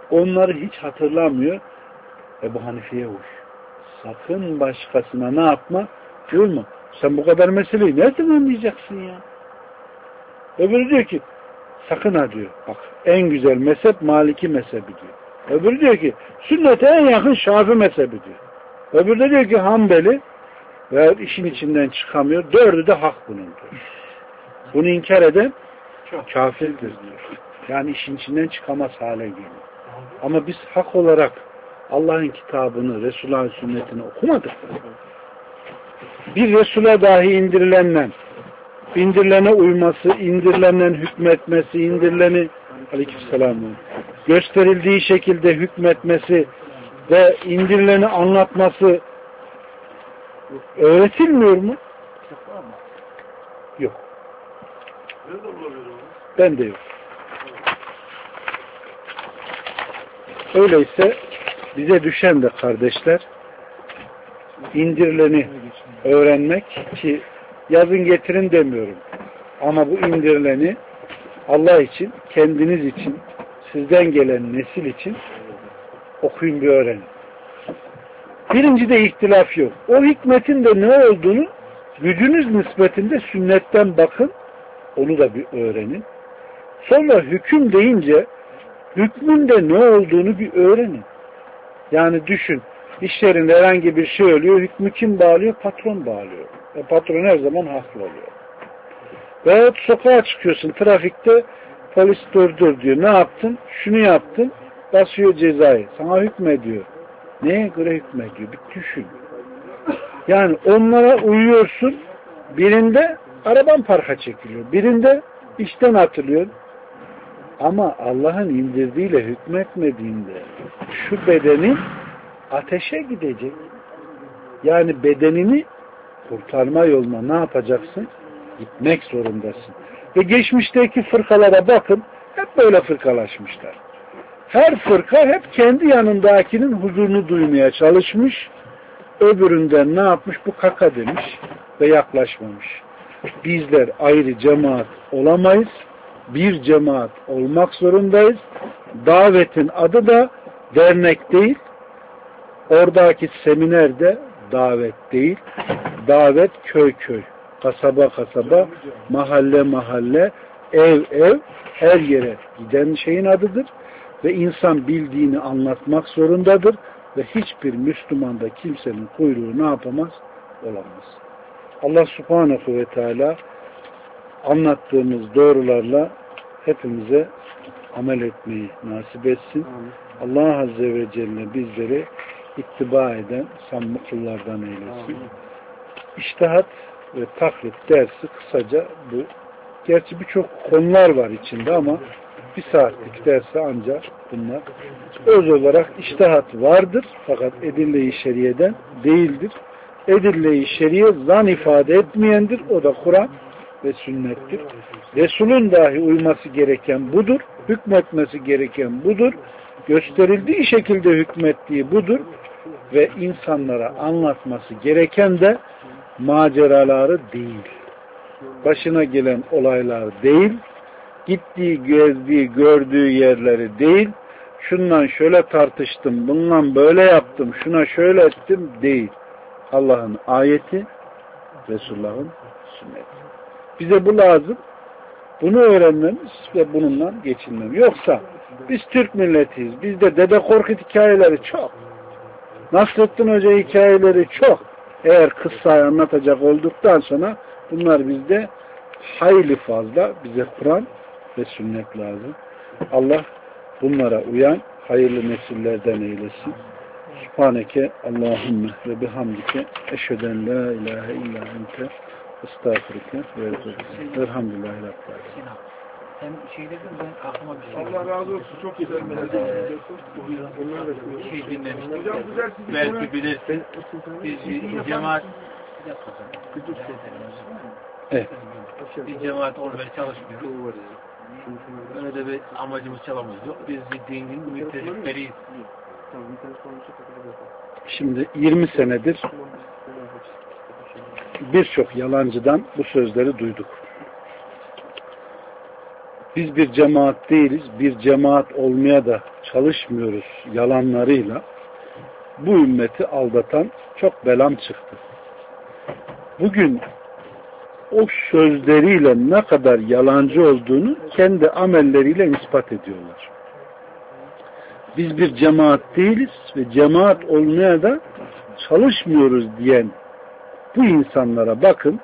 [SPEAKER 1] onları hiç hatırlamıyor. Ebu Hanife'ye uy. Sakın başkasına ne yapma? Uyma. Sen bu kadar meseleyi nereden anlayacaksın ya? Öbürü diyor ki sakın ha diyor. Bak en güzel mezhep Maliki mezhebi diyor. Öbürü diyor ki sünnete en yakın Şafii mezhebi diyor. Öbürü de diyor ki Hanbeli ve işin içinden çıkamıyor. Dördü de hak bunun diyor. Bunu inkar eden kafirdir diyor. Yani işin içinden çıkamaz hale geliyor. Ama biz hak olarak Allah'ın kitabını, Resulullah'ın sünnetini okumadık. Bir Resul'e dahi indirilene uyması, indirilenden hükmetmesi, aleykümselam, gösterildiği şekilde hükmetmesi ve indirileni anlatması öğretilmiyor mu? Yok. Ben de yok. Öyleyse bize düşen de kardeşler indirileni öğrenmek, ki yazın getirin demiyorum. Ama bu indirileni Allah için, kendiniz için, sizden gelen nesil için okuyun bir öğrenin. Birincide ihtilaf yok. O hikmetin de ne olduğunu gücünüz nispetinde sünnetten bakın, onu da bir öğrenin. Sonra hüküm deyince hükmün de ne olduğunu bir öğrenin. Yani düşün, işlerinde herhangi bir şey oluyor, hükmü kim bağlıyor? Patron bağlıyor. Patron her zaman haklı oluyor. Veyahut sokağa çıkıyorsun, trafikte polis dur diyor. Ne yaptın? Şunu yaptın, basıyor cezayı. Sana hükmediyor. Neye göre hükmediyor? Bir düşün. Yani onlara uyuyorsun, birinde araban parka çekiliyor, birinde işten atılıyor. Ama Allah'ın indirdiğiyle hükmetmediğinde şu bedenin ateşe gidecek. Yani bedenini kurtarma yoluna ne yapacaksın? Gitmek zorundasın. Ve geçmişteki fırkalara bakın, hep böyle fırkalaşmışlar. Her fırka hep kendi yanındakinin huzurunu duymaya çalışmış, öbüründen ne yapmış? Bu kaka demiş ve yaklaşmamış. Bizler ayrı cemaat olamayız, bir cemaat olmak zorundayız. Davetin adı da dernek değil, oradaki seminer de davet değil, davet köy köy, kasaba kasaba, mahalle mahalle, ev ev, her yere giden şeyin adıdır ve insan bildiğini anlatmak zorundadır ve hiçbir Müslüman da kimsenin kuyruğu ne yapamaz? Olamaz. Allah Subhanahu ve Teala anlattığımız doğrularla hepimize amel etmeyi nasip etsin. Allah Azze ve Celle bizleri ittiba eden samimi kullardan eylesin. İçtihat ve taklit dersi kısaca bu. Gerçi birçok konular var içinde ama bir saatlik dersi ancak bunlar. Öz olarak içtihat vardır fakat edille-i şeriyeden değildir. Edille-i şeriye zan ifade etmeyendir. O da Kur'an ve sünnettir. Resul'ün dahi uyması gereken budur. Hükmetmesi gereken budur. Gösterildiği şekilde hükmettiği budur. Ve insanlara anlatması gereken de maceraları değil. Başına gelen olaylar değil. Gittiği, gezdiği, gördüğü yerleri değil. Şundan şöyle tartıştım, bundan böyle yaptım, şuna şöyle ettim değil. Allah'ın ayeti, Resulullah'ın sünneti. Bize bu lazım. Bunu öğrenmemiz ve bununla geçinmemiz. Yoksa biz Türk milletiyiz. Bizde Dede Korkut hikayeleri çok. Nasrettin Hoca hikayeleri çok. Eğer kıssayı anlatacak olduktan sonra bunlar bizde hayli fazla. Bize Kur'an ve sünnet lazım. Allah bunlara uyan hayırlı nesillerden eylesin. Subhaneke Allahümme ve bihamdike eşheden la ilahe illa ente estağfurike ve ezberike. Elhamdülillahi Rabbil alemin.
[SPEAKER 3] Sen şey dedin, ben aklıma bir şey.
[SPEAKER 4] Allah razı olsun. Çok güzel.
[SPEAKER 3] Şey dinlemiştim. Belki bilirsin. Biz cemaat
[SPEAKER 1] Evet.
[SPEAKER 3] bir cemaat olmaya çalışmıyoruz. Öyle de bir amacımız çalamız yok. Biz bir dinin müttefikleriyiz.
[SPEAKER 1] Şimdi 20 senedir birçok yalancıdan bu sözleri duyduk. biz bir cemaat değiliz, bir cemaat olmaya da çalışmıyoruz yalanlarıyla bu ümmeti aldatan çok belam çıktı. Bugün o sözleriyle ne kadar yalancı olduğunu kendi amelleriyle ispat ediyorlar. Biz bir cemaat değiliz ve cemaat olmaya da çalışmıyoruz diyen bu insanlara bakın,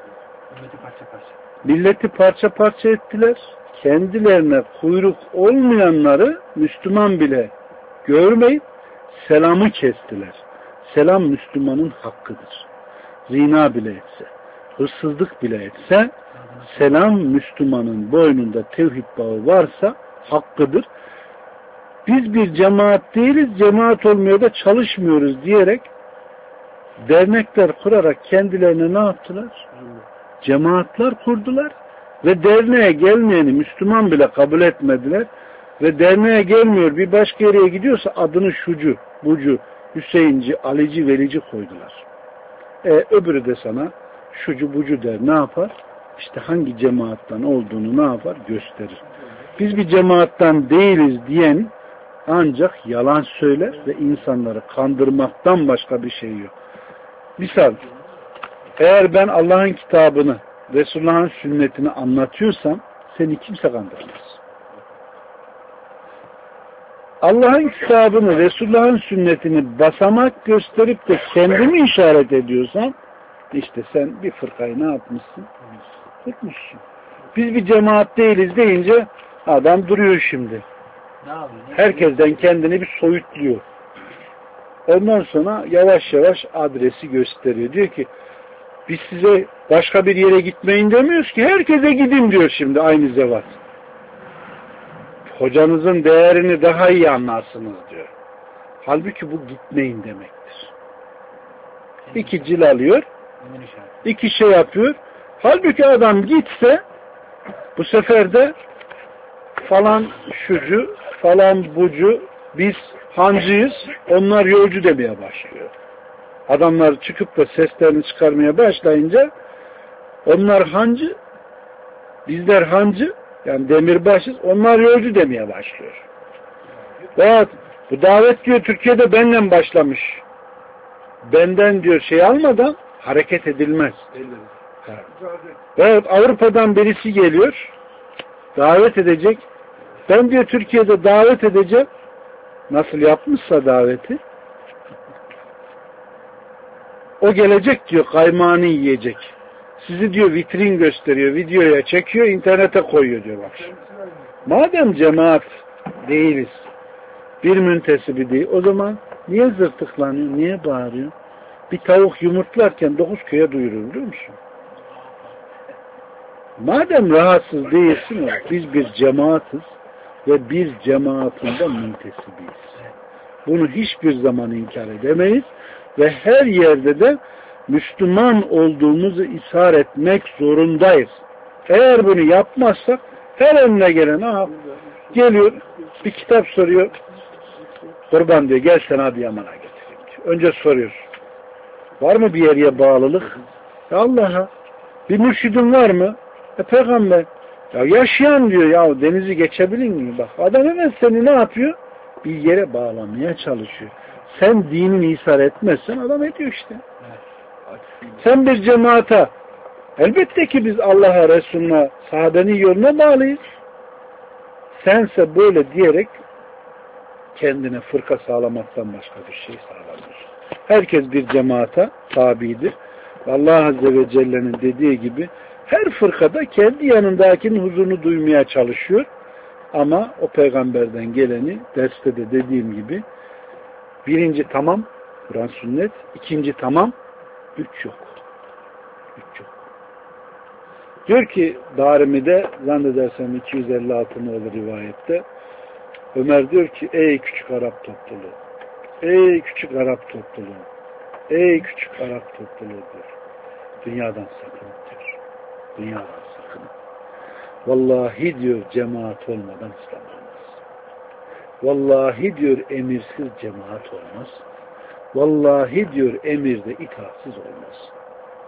[SPEAKER 1] milleti parça parça ettiler. Kendilerine kuyruk olmayanları Müslüman bile görmeyip selamı kestiler. Selam Müslümanın hakkıdır. Zina bile etse, hırsızlık bile etse, selam Müslümanın boynunda tevhid bağı varsa hakkıdır. Biz bir cemaat değiliz, cemaat olmaya da çalışmıyoruz diyerek dernekler kurarak kendilerine ne yaptılar? Cemaatler kurdular ve derneğe gelmeyeni Müslüman bile kabul etmediler ve derneğe gelmiyor bir başka yere gidiyorsa adını şucu, bucu, Hüseyinci, Alici, Velici koydular. Öbürü de sana şucu bucu der, ne yapar? İşte hangi cemaattan olduğunu ne yapar? Gösterir. Biz bir cemaattan değiliz diyen ancak yalan söyler ve insanları kandırmaktan başka bir şey yok. Misal, eğer ben Allah'ın kitabını, Resulullah'ın sünnetini anlatıyorsam seni kimse kandıramaz. Allah'ın kitabını, Resulullah'ın sünnetini basamak gösterip de kendimi işaret ediyorsan işte sen bir fırkayı ne yapmışsın? Tutmuşsun. Biz bir cemaat değiliz deyince adam duruyor şimdi. Herkesten kendini bir soyutluyor. Ondan sonra yavaş yavaş adresi gösteriyor. Diyor ki biz size başka bir yere gitmeyin demiyoruz ki herkese gidin diyor şimdi aynı zevat. Hocanızın değerini daha iyi anlarsınız diyor. Halbuki bu gitmeyin demektir. İki cil alıyor, iki şey yapıyor. Halbuki adam gitse bu sefer de falan şucu, falan bucu, biz hancıyız, onlar yolcu demeye başlıyor. Adamlar çıkıp da seslerini çıkarmaya başlayınca onlar hancı, bizler hancı, yani demirbaşız, onlar yolcu demeye başlıyor. Veyahut bu davet diyor Türkiye'de benimle başlamış. Benden diyor şey almadan hareket edilmez. Veyahut Avrupa'dan birisi geliyor, davet edecek. Ben diyor Türkiye'de davet edeceğim. Nasıl yapmışsa daveti. O gelecek diyor kaymağını yiyecek. Sizi diyor vitrin gösteriyor, videoya çekiyor, internete koyuyor diyor bak. Madem cemaat değiliz, bir müntesibi değil, o zaman niye zırtıklanıyor, niye bağırıyor? Bir tavuk yumurtlarken 9 köye duyurur biliyor musun? Madem rahatsız değilsin, biz bir cemaatiz ve bir cemaatinde müntesibiyiz. Bunu hiçbir zaman inkar edemeyiz ve her yerde de Müslüman olduğumuzu ishar etmek zorundayız. Eğer bunu yapmazsak her önüne gelen geliyor bir kitap soruyor. Kurban diyor gel sen Adıyaman'a getireyim diyor. Önce soruyor. Var mı bir yere bağlılık? Allah'a. Bir mürşidin var mı? Peygamber. Ya yaşayan diyor ya denizi geçebilir miyim? Bak adam hemen seni ne yapıyor? Bir yere bağlamaya çalışıyor. Sen dinini ishar etmezsen adam ediyor işte. Sen bir cemaate elbette ki biz Allah'a, Resulüne, sahabenin yoluna bağlıyız. Sense böyle diyerek kendine fırka sağlamaktan başka bir şey sağlamıyor. Herkes bir cemaate tabidir. Allah Azze ve Celle'nin dediği gibi her fırkada kendi yanındakinin huzurunu duymaya çalışıyor. Ama o peygamberden geleni derste de dediğim gibi birinci tamam Kur'an sünnet, ikinci tamam, üç yok. Üç yok. Diyor ki Darimi'de zannedersem 256 olur rivayette Ömer diyor ki ey küçük Arap topluluğu, ey küçük Arap topluluğu, ey küçük Arap topluluğu diyor. Dünyadan sakın diyor. Dünyadan sakın. Vallahi diyor cemaat olmadan İslam olmaz. Vallahi diyor emirsiz cemaat olmaz. Vallahi diyor emirde itaatsiz olmaz.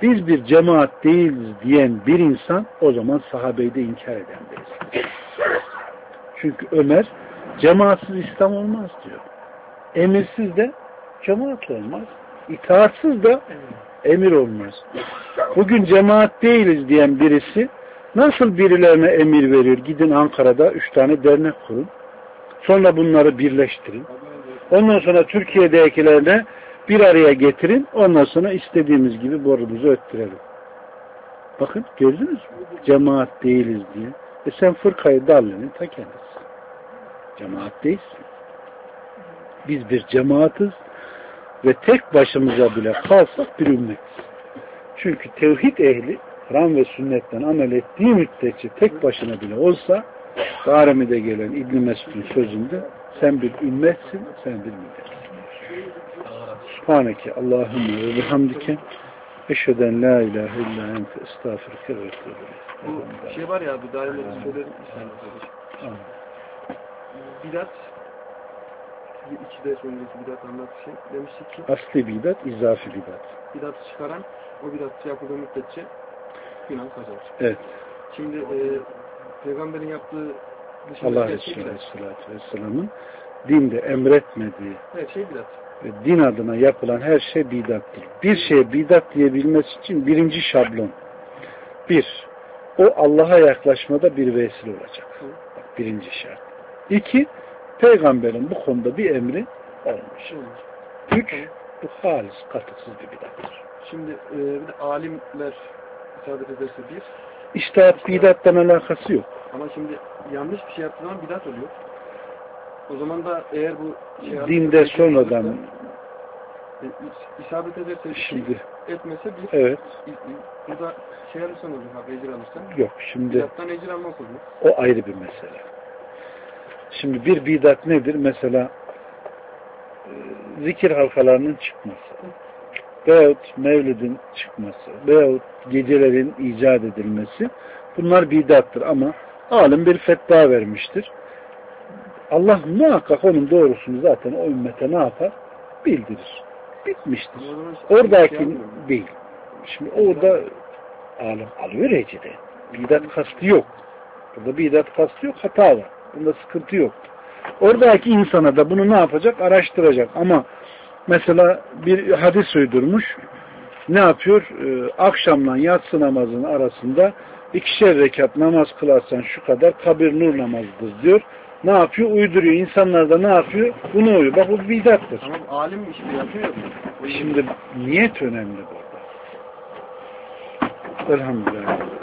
[SPEAKER 1] biz bir cemaat değiliz diyen bir insan o zaman sahabeyi de inkar eden birisi. Çünkü Ömer cemaatsiz İslam olmaz diyor. Emirsiz de cemaat olmaz. İtaatsız da emir olmaz. Bugün cemaat değiliz diyen birisi nasıl birilerine emir verir? Gidin Ankara'da 3 tane dernek kurun. Sonra bunları birleştirin. Ondan sonra Türkiye'dekilerle bir araya getirin. Ondan sonra istediğimiz gibi borumuzu öttürelim. Bakın gördünüz mü? Cemaat değiliz diye. Sen fırkayı dallenin ta kendisi. Cemaat değilsin. Biz bir cemaatiz ve tek başımıza bile kalsak bir ümmetiz. Çünkü tevhid ehli Kur'an ve sünnetten amel ettiği müddetçe tek başına bile olsa Darimi'de gelen İbn Mesud'un sözünde sen bir ümmetsin, sen bir milletsin. Subhaneke Allahümme ve bihamdike eşheden la ilahe illa ente estağfirüke ve etûbü ileyk.
[SPEAKER 4] Bu şey var ya, bu Darimi'de söylerim bidat, iki ders önceki bidat anlattığı şey demiştik ki
[SPEAKER 1] asli bidat, izafi bidat.
[SPEAKER 4] Bidatı çıkaran o bidat yapıldığı müddetçe günah kazanır.
[SPEAKER 1] Evet.
[SPEAKER 4] Şimdi peygamberin yaptığı dışında
[SPEAKER 1] Allah Resulü Aleyhisselatü Vesselam'ın dinde emretmediği
[SPEAKER 4] her şey bidat.
[SPEAKER 1] ve din adına yapılan her şey bidattır. Bir şeye bidat diyebilmesi için birinci şablon. Bir, o Allah'a yaklaşmada bir vesile olacak. Bak, birinci şart. İki, peygamberin bu konuda bir emri olmuş. Üç, bu halis, katıksız bir bidattır.
[SPEAKER 4] Şimdi bir de alimler isabet ederse bir.
[SPEAKER 1] İçtihat bidattan alakası yok.
[SPEAKER 4] Ama şimdi yanlış bir şey yaptığı zaman bidat oluyor. O zaman da eğer bu şey
[SPEAKER 1] dinde sonradan
[SPEAKER 4] isabet ederse
[SPEAKER 1] şimdi
[SPEAKER 4] etmese bir.
[SPEAKER 1] evet.
[SPEAKER 4] Burada şey alırsan oluyor, ecir alırsan.
[SPEAKER 1] Yok şimdi
[SPEAKER 4] bidattan ecir almak oluyor.
[SPEAKER 1] o ayrı bir mesele. Şimdi bir bidat nedir? Mesela zikir halkalarının çıkması veyahut mevlidin çıkması veyahut gecelerin icat edilmesi bunlar bidattır ama alim bir fetva vermiştir. Allah muhakkak onun doğrusunu zaten o ümmete ne yapar? Bildirir. Bitmiştir. Oradaki değil. Şimdi orada alim alıyor recide. Bidat kastı yok. Burada bidat kastı yok. Hata var. Bunda sıkıntı yok. Oradaki insana da bunu ne yapacak? Araştıracak. Ama mesela bir hadis uydurmuş. Ne yapıyor? Akşamla yatsı namazının arasında 2'şer rekat namaz kılarsan şu kadar kabir nur namazıdır diyor. Ne yapıyor? Uyduruyor. İnsanlar da ne yapıyor? Bunu uyuyor. Bak bu bidattır.
[SPEAKER 4] Tamam, alim işte yapıyor.
[SPEAKER 1] Şimdi niyet önemli burada. Elhamdülillah.